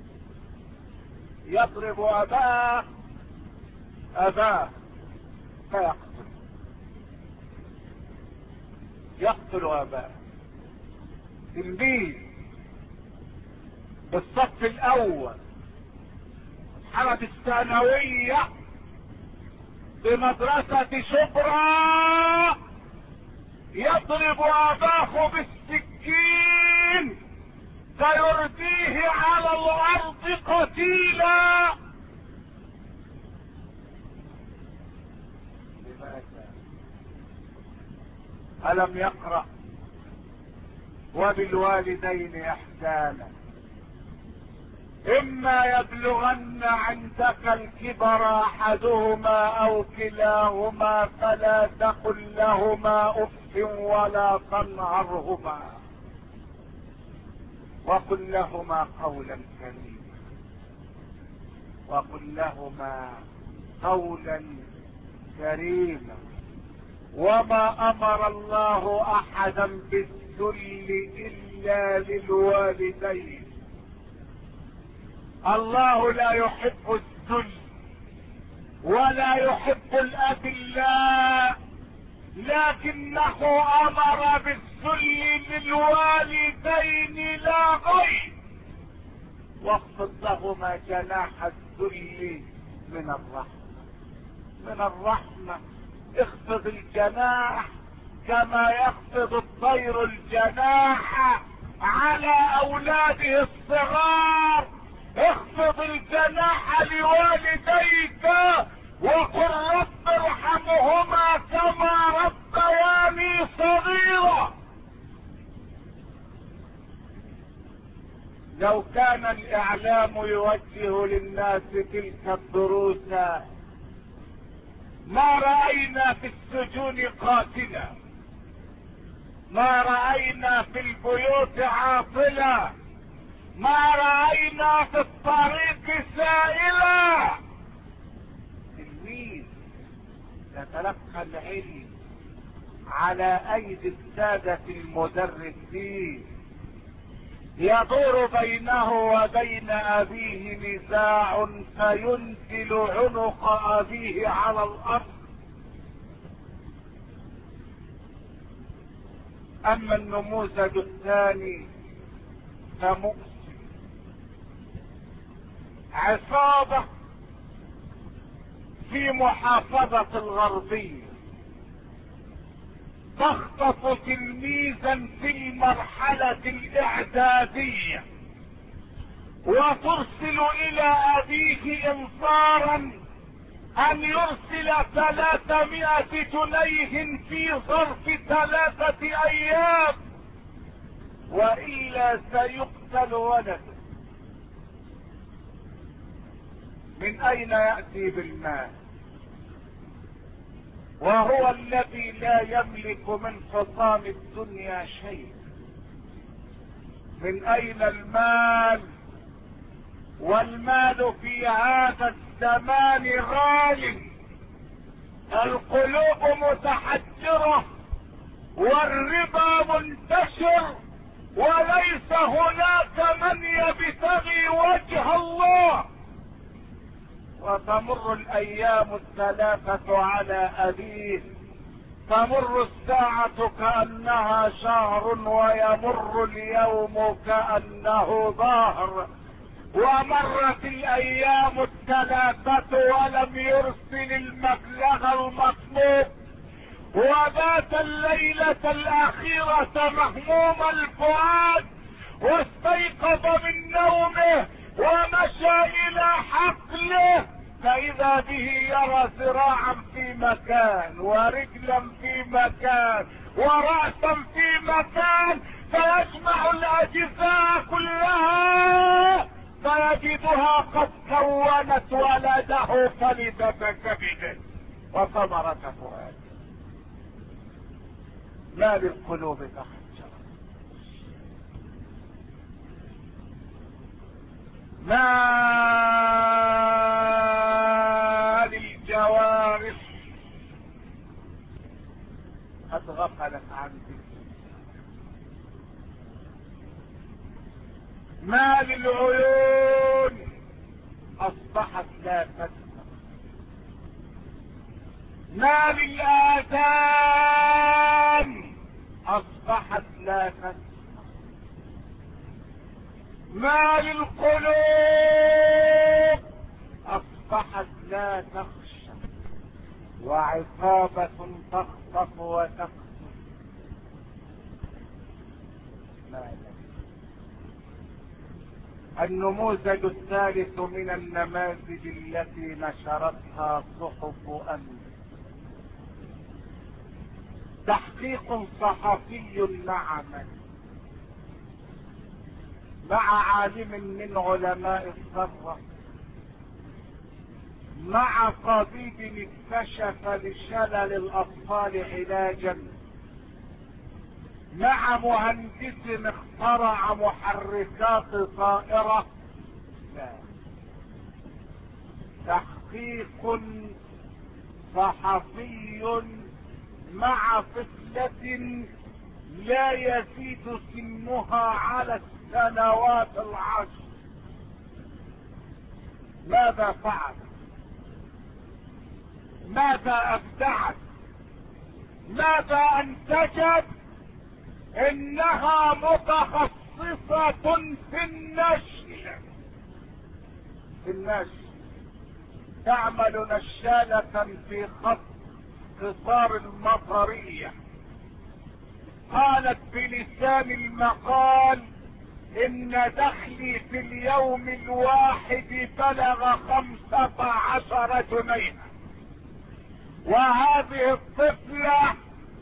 يضرب أباه يقتل أباه. تلميذ بالصف الأول مرحلة الثانوية بمدرسة شبرا يضرب أباه بالسكين فيرديه على الأرض قتيلا. ألم يقرأ وبالوالدين إحسانا إما يبلغن عندك الكبر أحدهما أو كلاهما فلا تقل لهما أف ولا تنهرهما وقل لهما قولا كريما وقل لهما قولا كريما. وما أمر الله أحدا بالذل إلا للوالدين. الله لا يحب الذل ولا يحب الأذلاء، لكنه أمر بالذل للوالدين لا غير. واخفض لهما جناح الذل من الرحمة. اخفض الجناح كما يخفض الطير الجناح على أولاده الصغار. اخفض الجناح لوالديك وقل رب ارحمهما كما ربياني صغيرا. لو كان الإعلام يوجه للناس تلك الدروس ما رأينا في السجون قاتلا، ما رأينا في البيوت عاطلا، ما رأينا في الطريق سائلا. تلميذ يتلقى العلم على أيدي السادة المدرسين يدور بينه وبين أبيه نزاع فينزل عنق أبيه على الأرض. أما النموذج الثاني فمؤسف. عصابة في محافظة الغربية تخطف تلميذا في المرحلة الإعدادية وترسل إلى أبيه إنصارا أن يرسل 300 جنيه في ظرف 3 أيام وإلا سيقتل ولده. من أين يأتي بالمال وهو الذي لا يملك من حطام الدنيا شيء؟ من أين المال؟ والمال في هذا الزمان غال. القلوب متحجرة والربا منتشر وليس هناك من يبتغي وجه الله. وتمر الأيام 3 على أبيه، تمر الساعة كأنها شهر ويمر اليوم كأنه ظهر. ومرت الأيام 3 ولم يرسل المبلغ المطلوب، وبات الليلة الأخيرة مهموم الفؤاد واستيقظ من نومه ومشى إلى حقله فإذا به يرى ذراعا في مكان ورجلا في مكان ورأسا في مكان، فيجمع الأجزاء كلها فيجدها قد كونت ولده فلذة كبده وثمرة فؤاده. ما للقلوب تحجر، ما للجوارح قد غفلت عن ذكر، ما للعيون اصبحت لا تسمع، ما للآذان اصبحت لا تسمع، ما للقلوب اصبحت لا تخشى، وعصابة تخطف وتخطف. النموذج الثالث من النماذج التي نشرتها صحف أمس تحقيق صحفي مع من؟ مع عالم من علماء الثروة، مع طبيب اكتشف لشلل الاطفال علاجا، مع مهندس اخترع محركات طائرة. لا، تحقيق صحفي مع طفلة لا يزيد سنها على السنوات 10. ماذا فعل؟ ماذا ابدعت؟ ماذا انتجت؟ انها متخصصة في النشل. تعمل نشالة في خط قطار المطرية. قالت بلسان المقال ان دخلي في اليوم الواحد بلغ 15 جنيها. وهذه الطفلة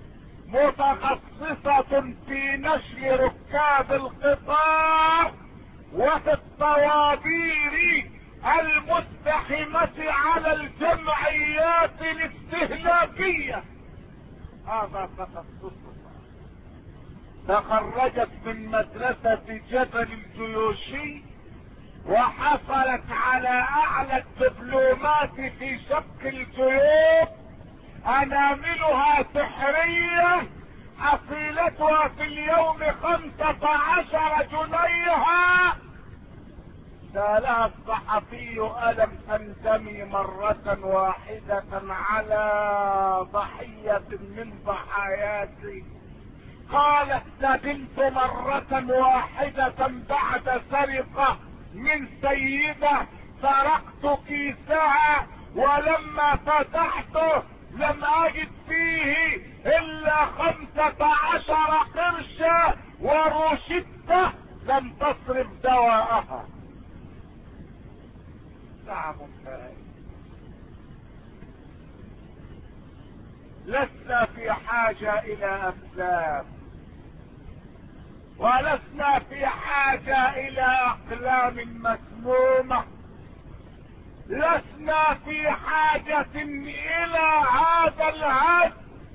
متخصصة في نشل ركاب القطار وفي الطوابير المزدحمة على الجمعيات الاستهلاكية. هذا تخصصها. تخرجت من مدرسة جبل الجيوشي وحصلت على اعلى الدبلومات في شق الجيوب. اناملها سحرية، حصيلتها في اليوم 15 جنيها. سألها الصحفي: ألم تندمي مرة واحدة على ضحية من ضحاياك؟ قالت: ندمت مرة واحدة بعد سرقة من سيدة سرقت كيسها، ولما فتحته لم اجد فيه الا 15 قرشا، وروشته لم تصرف دواءها. نعم، لسنا في حاجة الى افلام، ولسنا في حاجة الى اقلام مسمومة، لسنا في حاجة الى هذا الهد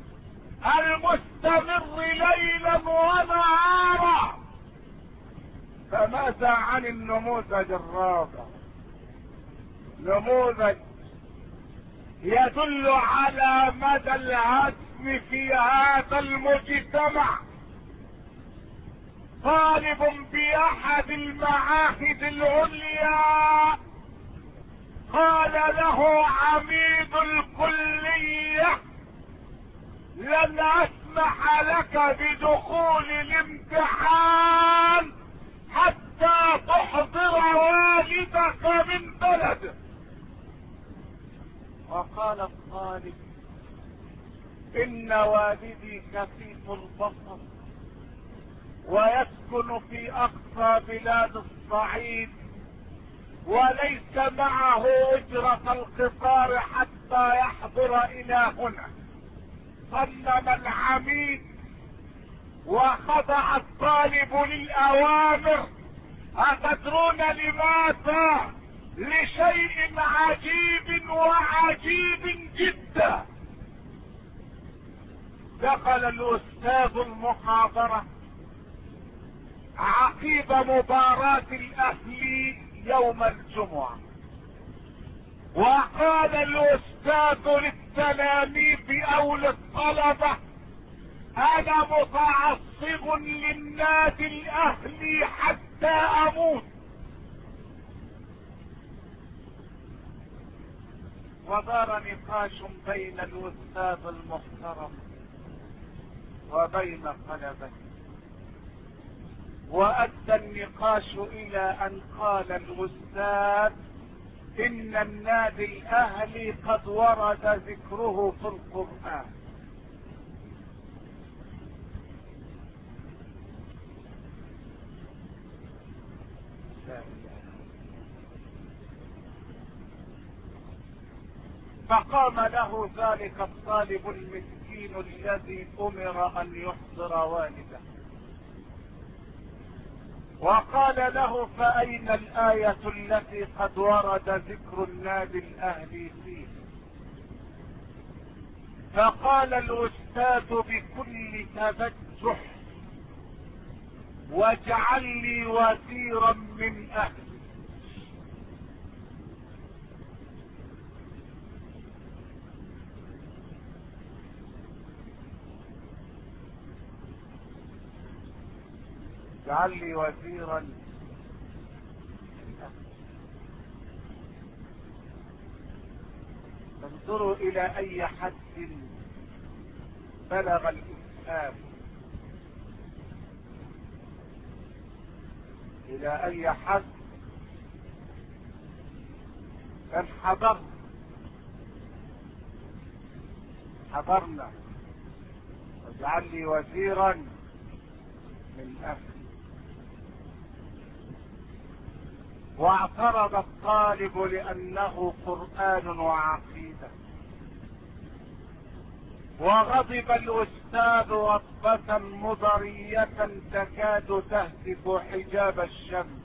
المستمر ليلا ونهارا. فماذا عن النموذج الرابع؟ نموذج يدل على مدى الهدم في هذا المجتمع. طالب باحد المعاهد العليا قال له عميد الكلية: لن اسمح لك بدخول الامتحان حتى تحضر والدك من بلده. وقال الطالب: ان والدي كفيف البصر ويسكن في اقصى بلاد الصعيد، وليس معه اجرة القطار حتى يحضر الى هنا. صمم العميد وخضع الطالب للاوامر. اتدرون لماذا؟ لشيء عجيب وعجيب جدا. دخل الاستاذ المحاضرة عقيب مباراة الاهلي يوم الجمعة، وقال الاستاذ للتلاميذ او للطلبة: انا متعصب للنادي الاهلي حتى اموت. ودار نقاش بين الاستاذ المحترم وبين طلبته، وادى النقاش الى ان قال الاستاذ: ان النادي الاهلي قد ورد ذكره في القرآن. فقام له ذلك الطالب المسكين المسكين الذي امر ان يحضر والده، وقال له فاين الاية التي قد ورد ذكر النادي الاهلي فيه؟ فقال الاستاذ بكل تبجح واجعل لي وزيرا من اهلي. اجعل لي وزيرا من اهلي. انظروا الى اي حد بلغ الاسلام، الى اي حد كان حضرنا واجعل لي وزيرا من اهلي. واعترض الطالب لانه قرآن وعقيدة، وغضب الاستاذ غضبة مضرية تكاد تهتك حجاب الشمس،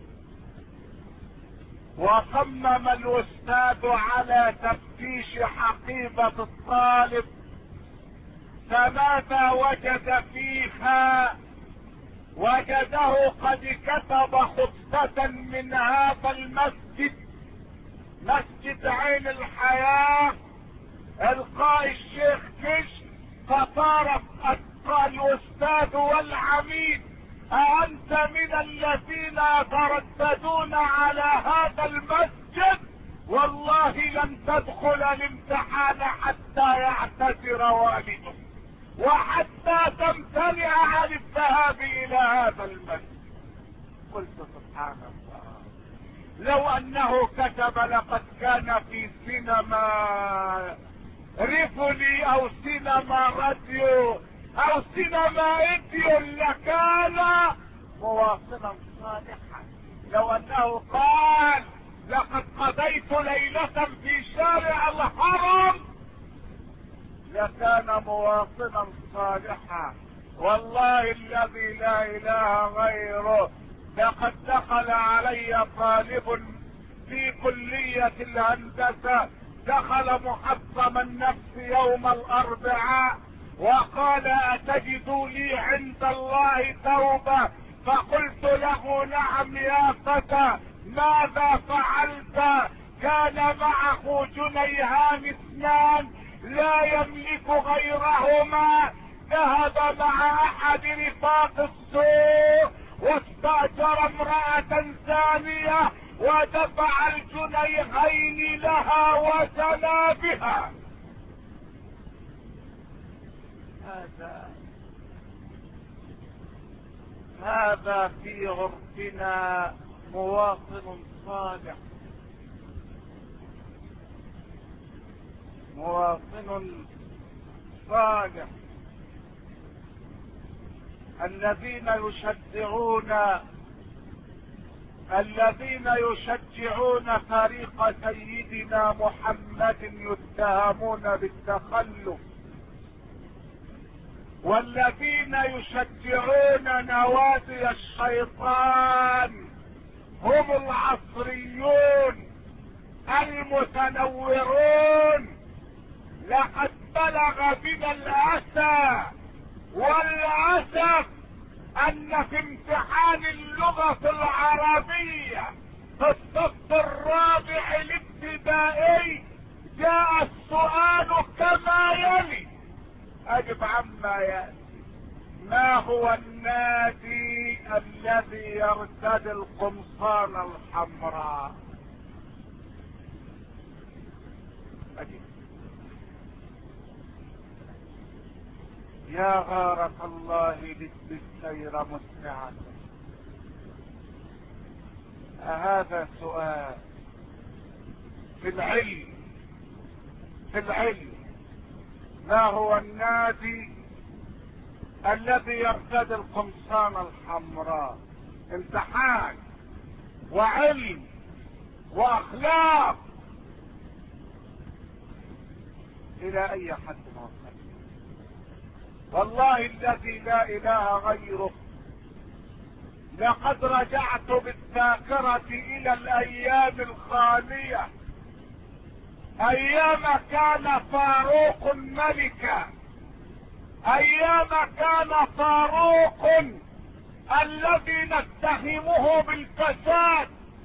وصمم الاستاذ على تفتيش حقيبة الطالب، فماذا وجد فيها؟ وجده قد كتب خطبة من هذا المسجد، مسجد عين الحياة، القاء الشيخ كش، فطارت الاستاذ والعميد: أأنت من الذين يترددون على هذا المسجد؟ والله لن تدخل الامتحان حتى يعتذر والدك، وحتى تمتنع عن الذهاب الى هذا المسجد. قلت سبحان الله، لو انه كتب لقد كان في سينما ريفولي او سينما راديو او سينما ايديو لكان مواطنا صالحا. لو انه قال لقد قضيت ليلة في شارع الهرم لكان مواطنا صالحا. والله الذي لا اله غيره، لقد دخل علي طالب في كلية الهندسة، دخل محطم النفس يوم الاربعاء وقال: أتجد لي عند الله توبة؟ فقلت له: نعم يا فتى، ماذا فعلت؟ كان معه جنيهان اثنان لا يملك غيرهما، ذهب مع احد رفاق السوق واستأجر امرأة ثانية ودفع الجنيهين لها وزنى بها. هذا في عرفنا مواطن صالح، مواطن صالح. الذين يشجعون فريق سيدنا محمد يتهمون بالتخلف، والذين يشجعون نوادي الشيطان هم العصريون المتنورون. لقد بلغ بنا الاسى والاسف ان في امتحان اللغة العربية في الصف الرابع الابتدائي جاء السؤال كما يلي: اجب عما يأتي. ما هو النادي الذي يرتدي القمصان الحمراء؟ أجب. يا غارة الله لجد السير مسرعة. أهذا سؤال في العلم؟ ما هو النادي الذي يرتدي القمصان الحمراء؟ امتحان وعلم واخلاق. الى اي حد وصل؟ والله الذي لا اله غيره لقد رجعت بالذاكرة الى الايام الخالية، ايام كان فاروق ملكا، ايام كان فاروق الذي نتهمه بالفساد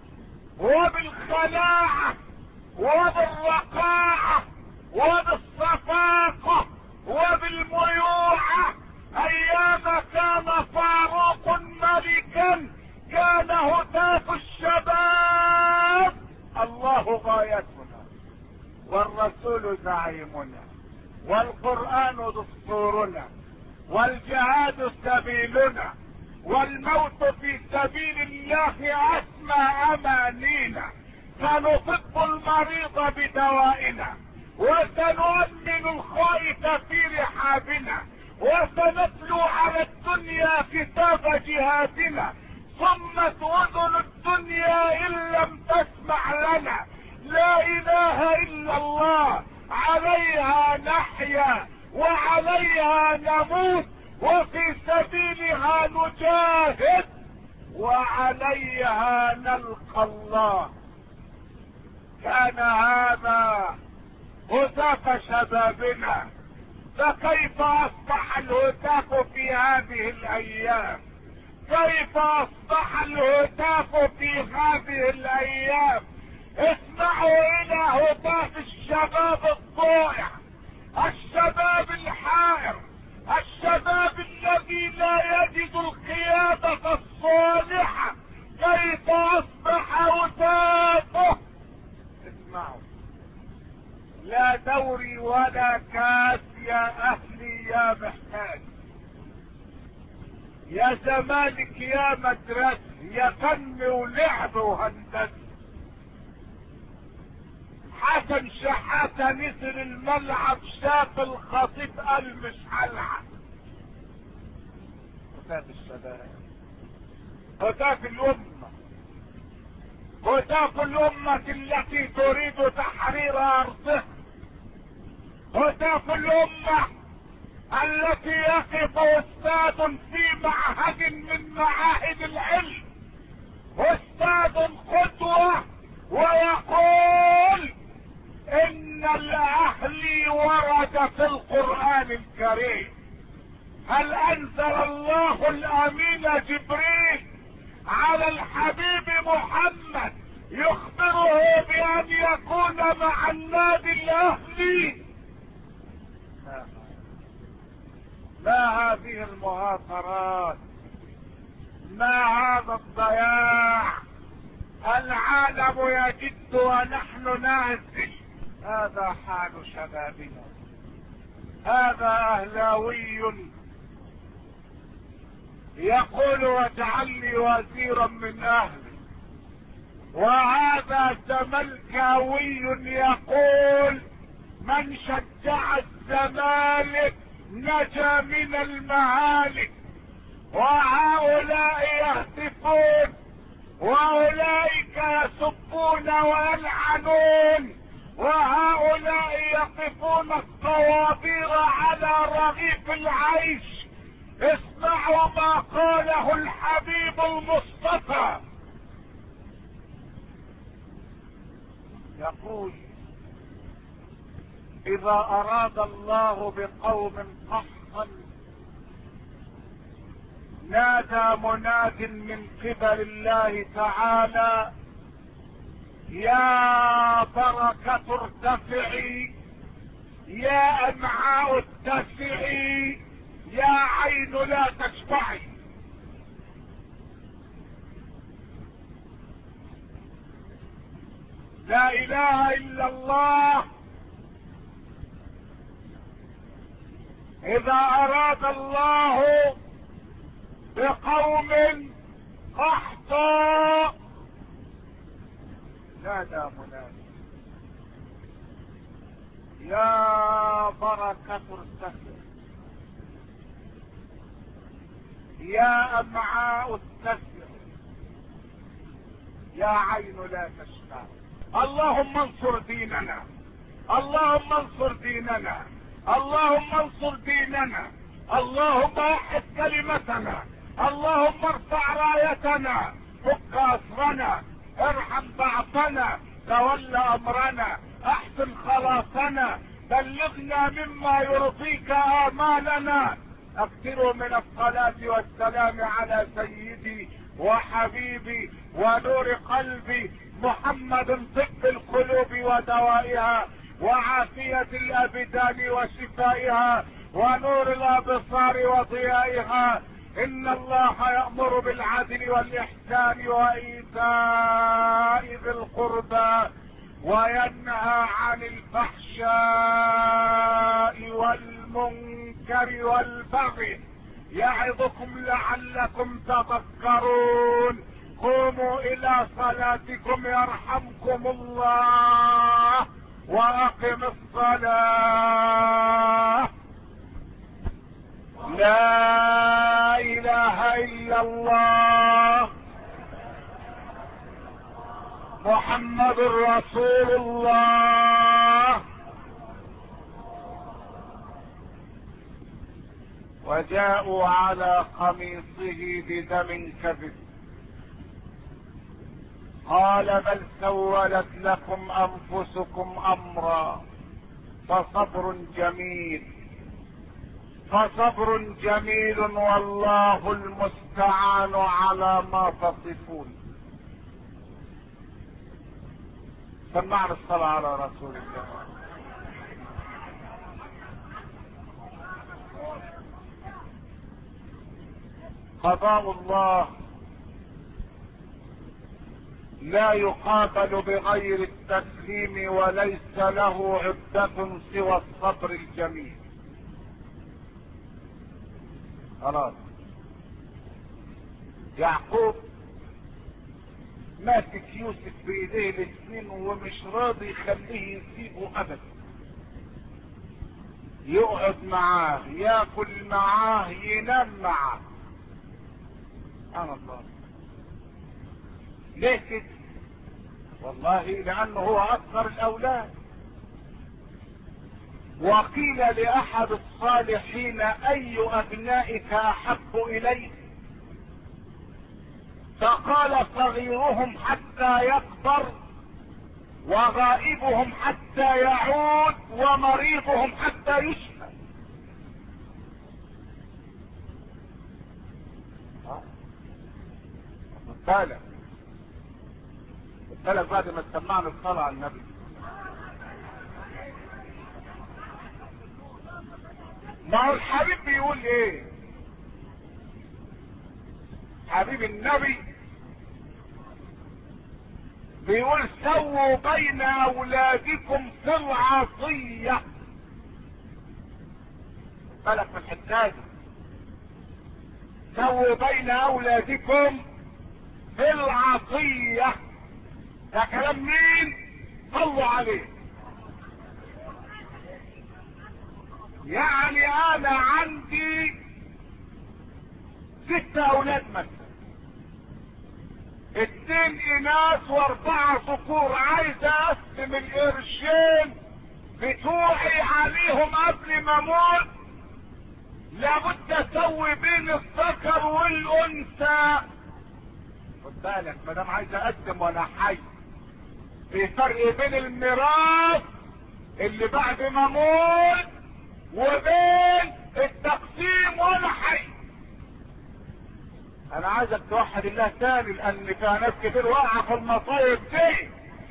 وبالخلاعة وبالرقاعة وبالصفاقة وبالميوعة، ايام كان فاروق ملكا كان هتاف الشباب. الله غايتنا والرسول زعيمنا والقرآن دستورنا والجهاد سبيلنا والموت في سبيل الله اسمى امانينا. سنطب المريض بدوائنا وسنؤمن الخائف في رحابنا وسنتلو على الدنيا كتاب جهادنا. صمت اذن الدنيا ان لم تسمع لنا. لا اله الا الله، عليها نحيا وعليها نموت وفي سبيلها نجاهد وعليها نلقى الله. كان هذا هتاف شبابنا، فكيف اصبح الهتاف في هذه الايام؟ كيف اصبح الهتاف في هذه الايام؟ اسمعوا الى هتاف الشباب الضائع، الشباب الحائر، الشباب الذي لا يجد القيادة الصالحة. كيف اصبح هتافه؟ اسمعوا، لا دوري ولا كاس يا اهلي يا محتاج، يا زمالك يا مدرسة، يا فن ولعب وهندسة. حسن شحاتة نزل الملعب شاف الخطيب قال مش هلعب. هتاف الشباب، هتاف الامة، هتاف الامة التي تريد تحرير ارضها، هتاف الامة التي يقف استاذ في معهد من معاهد العلم، استاذ قدوة، ويقول ان الاهلي ورد في القرآن الكريم. هل انزل الله الامين جبريل على الحبيب محمد يخبره بان يكون مع النادي الاهلي؟ ما هذه المهاترات؟ ما هذا الضياع؟ العالم يجد ونحن نهزل. هذا حال شبابنا، هذا اهلاوي يقول واجعل لي وزيرا من اهلي، وهذا زملكاوي يقول من شجع الزمالك نجا من المهالك. وهؤلاء يهتفون واولئك يسبون ويلعنون، وهؤلاء يقفون الطوابير على رغيف العيش. اسمعوا ما قاله الحبيب المصطفى، يقول اذا اراد الله بقوم قحطا نادى مناد من قبل الله تعالى يا بركة ارتفعي، يا امعاء اتسعي، يا عين لا تشبعي. لا اله الا الله. اذا اراد الله بقوم قحطا نادى منادي يا بركة ارتفع، يا امعاء اتسع، يا عين لا تشبع. اللهم انصر ديننا، اللهم انصر ديننا، اللهم انصر ديننا. اللهم وحد كلمتنا، اللهم ارفع رايتنا، فك اسرنا، ارحم ضعفنا، تول امرنا، احسن خلاصنا، بلغنا مما يرضيك امالنا. اكثروا من الصلاة والسلام على سيدي وحبيبي ونور قلبي محمد، طب القلوب ودوائها، وعافية الابدان وشفائها، ونور الابصار وضيائها. ان الله يأمر بالعدل والاحسان وايتاء ذي القربى، وينهى عن الفحشاء والمنكر والبغي، يعظكم لعلكم تذكرون. قوموا الى صلاتكم يرحمكم الله، واقم الصلاة. لا اله الا الله محمد رسول الله. وجاءوا على قميصه بدم كذب، قال بل سولت لكم انفسكم امرا فصبر جميل، فصبر جميل والله المستعان على ما تصفون. سمعنا الصلاة على رسول الله. قضاء الله لا يقابل بغير التسليم، وليس له عدة سوى الصبر الجميل. خلاص يعقوب ماسك يوسف بايديه الاثنين ومش راضي يخليه يسيبه ابدا، يقعد معاه، ياكل معاه، ينام معاه. سبحان الله. ليه كده؟ والله لانه هو اصغر الاولاد. وقيل لاحد الصالحين اي ابنائك احب اليك؟ فقال صغيرهم حتى يكبر، وغائبهم حتى يعود، ومريضهم حتى يشفى. بالك بعد ما سمعنا الصلاة على النبي. ما هو الحبيب بيقول ايه؟ حبيب النبي بيقول سووا بين اولادكم في العصية. بالك من الحكاية، سووا بين اولادكم في العصية. ده كلام مين؟ صلوا عليه. يعني انا عندي 6 اولاد مثلا، 2 اناث و4 ذكور، عايز اقسم القرشين بتوعي عليهم قبل ما اموت. لابد اسوي بين الذكر والانثى. خد بالك، ما دام عايز اقدم وانا حي، في فرق بين الميراث اللي بعد ما اموت وبين التقسيم وانا حي. انا عايزك توحد الله تاني، لان فيها ناس كتير واقعه في المصايب دي.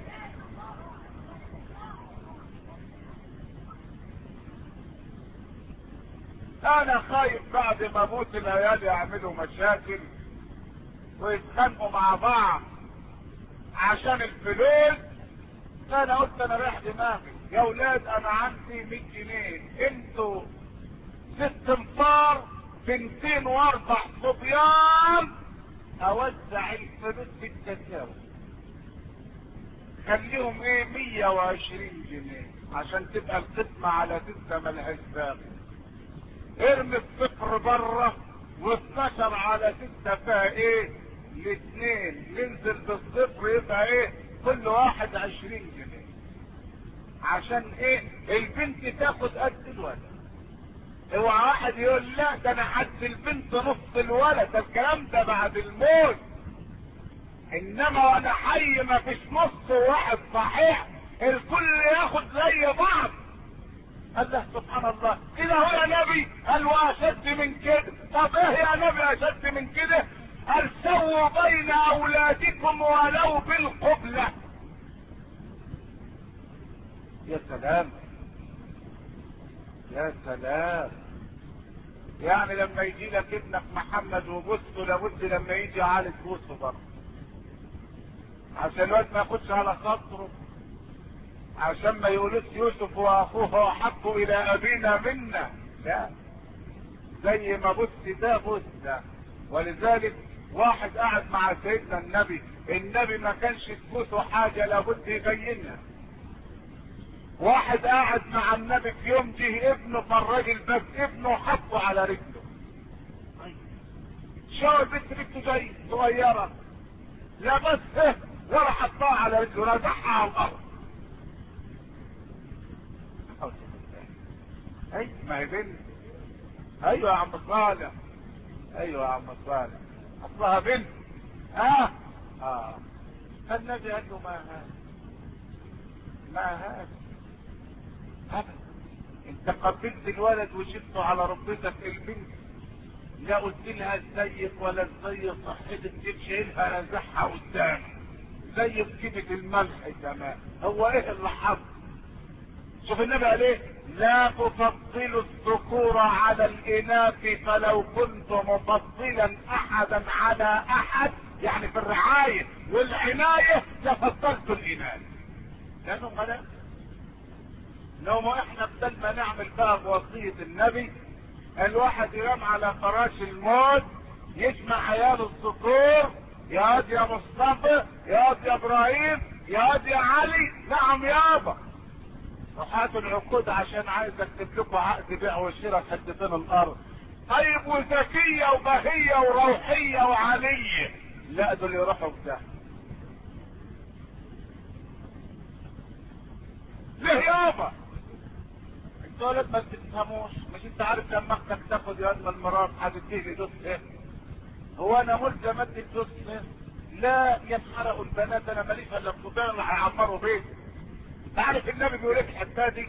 انا خايف بعد ما اموت العيال يعملوا مشاكل ويتخانقوا مع بعض عشان الفلوس. فانا قلت انا رايح دماغي، يا اولاد انا عندي 100 جنيه، انتوا 6 انفار، 204 صبيان، اوزع الفلوس بالتساوي. خليهم 120 جنيه عشان تبقى القسمة على 6 ملهاش باقي. ارمي الصفر بره، و12 على 6 فيها ال2، ننزل بالصفر يبقى كل واحد 20 جنيه. عشان البنت تاخد قد الولد. اوعى واحد يقول لا ده انا حد البنت نص الولد، ده الكلام ده بعد الموت. انما وانا حي ما فيش نص واحد صحيح، الكل ياخد زي بعض. الله سبحان الله، كده هو يا نبي؟ قال واشد من كده. طب ايه يا نبي اشد من كده؟ قال سووا بين اولادكم ولو بالقبلة. يا سلام يا سلام. يعني لما يجي لك ابنك محمد وبصه لابد لما يجي على تبوسه برضه، عشان الواد ما ياخدش على خاطره، عشان ما يقولوش يوسف واخوه احب الى ابينا منا. لا، زي ما بص ده بص ده. ولذلك واحد قاعد مع سيدنا النبي ما كانش تبوسه حاجه لابد يبينها. واحد قاعد مع النبي في يوم جه ابنه فالراجل بس ابنه حطه على رجله. شو البنت رجله جاي صغيره، لا بس ولا حطها على رجله، رزعها على الارض. اي ما هي بنت. ايوه يا عم صالح، ايوه يا عم صالح، اصلها بنت. النبي قال له ما هذا ابدا. انت قبلت الولد وشفته على ركبتك البنت، لا قلت لها ازيك ولا ازاي صحتك، تشيلها رزعها قدام زي بكيمة الملح كمان. هو ايه اللي حصل؟ شوف النبي قال ايه؟ لا تفضلوا الذكور على الاناث، فلو كنت مفضلا احدا على احد، يعني في الرعاية والعناية لفضلت الاناث. لانه ملاك. لو ما احنا بدل ما نعمل بقى بوصية النبي، الواحد ينام على فراش الموت يجمع عيال الذكور، يا واد يا مصطفى، يا واد يا ابراهيم، يا واد يا علي، نعم يابا، وهاتوا العقود عشان عايز اكتب لكم عقد بيع وشراء حتتين الارض. طيب وزكية وبهية وروحية وعلية، لا دول يروحوا بده. ليه يابا؟ الولد ما تفهموش، مش انت عارف لما اختك تاخد يا ادم المرات هتديه دوس ايه؟ هو انا ملزم ادي الدوس ايه؟ لا ينحرقوا البنات، انا ماليش الا الخطان اللي هيعمروا بيت. انت عارف النبي بيقول ايه في الحته دي؟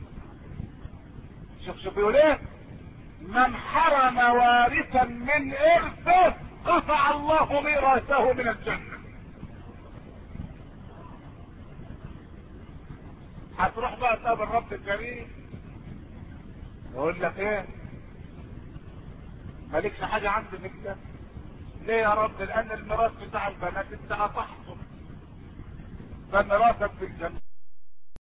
شوف بيقول ايه؟ من حرم وارثا من ارثه قطع الله ميراثه من الجنه. هتروح بقى تقابل الرب الكريم يقول لك ايه؟ مالكش حاجه عندي في الجنه. ليه يا رب؟ لان الميراث بتاع البنات انت قطعته، فميراثك في الجنه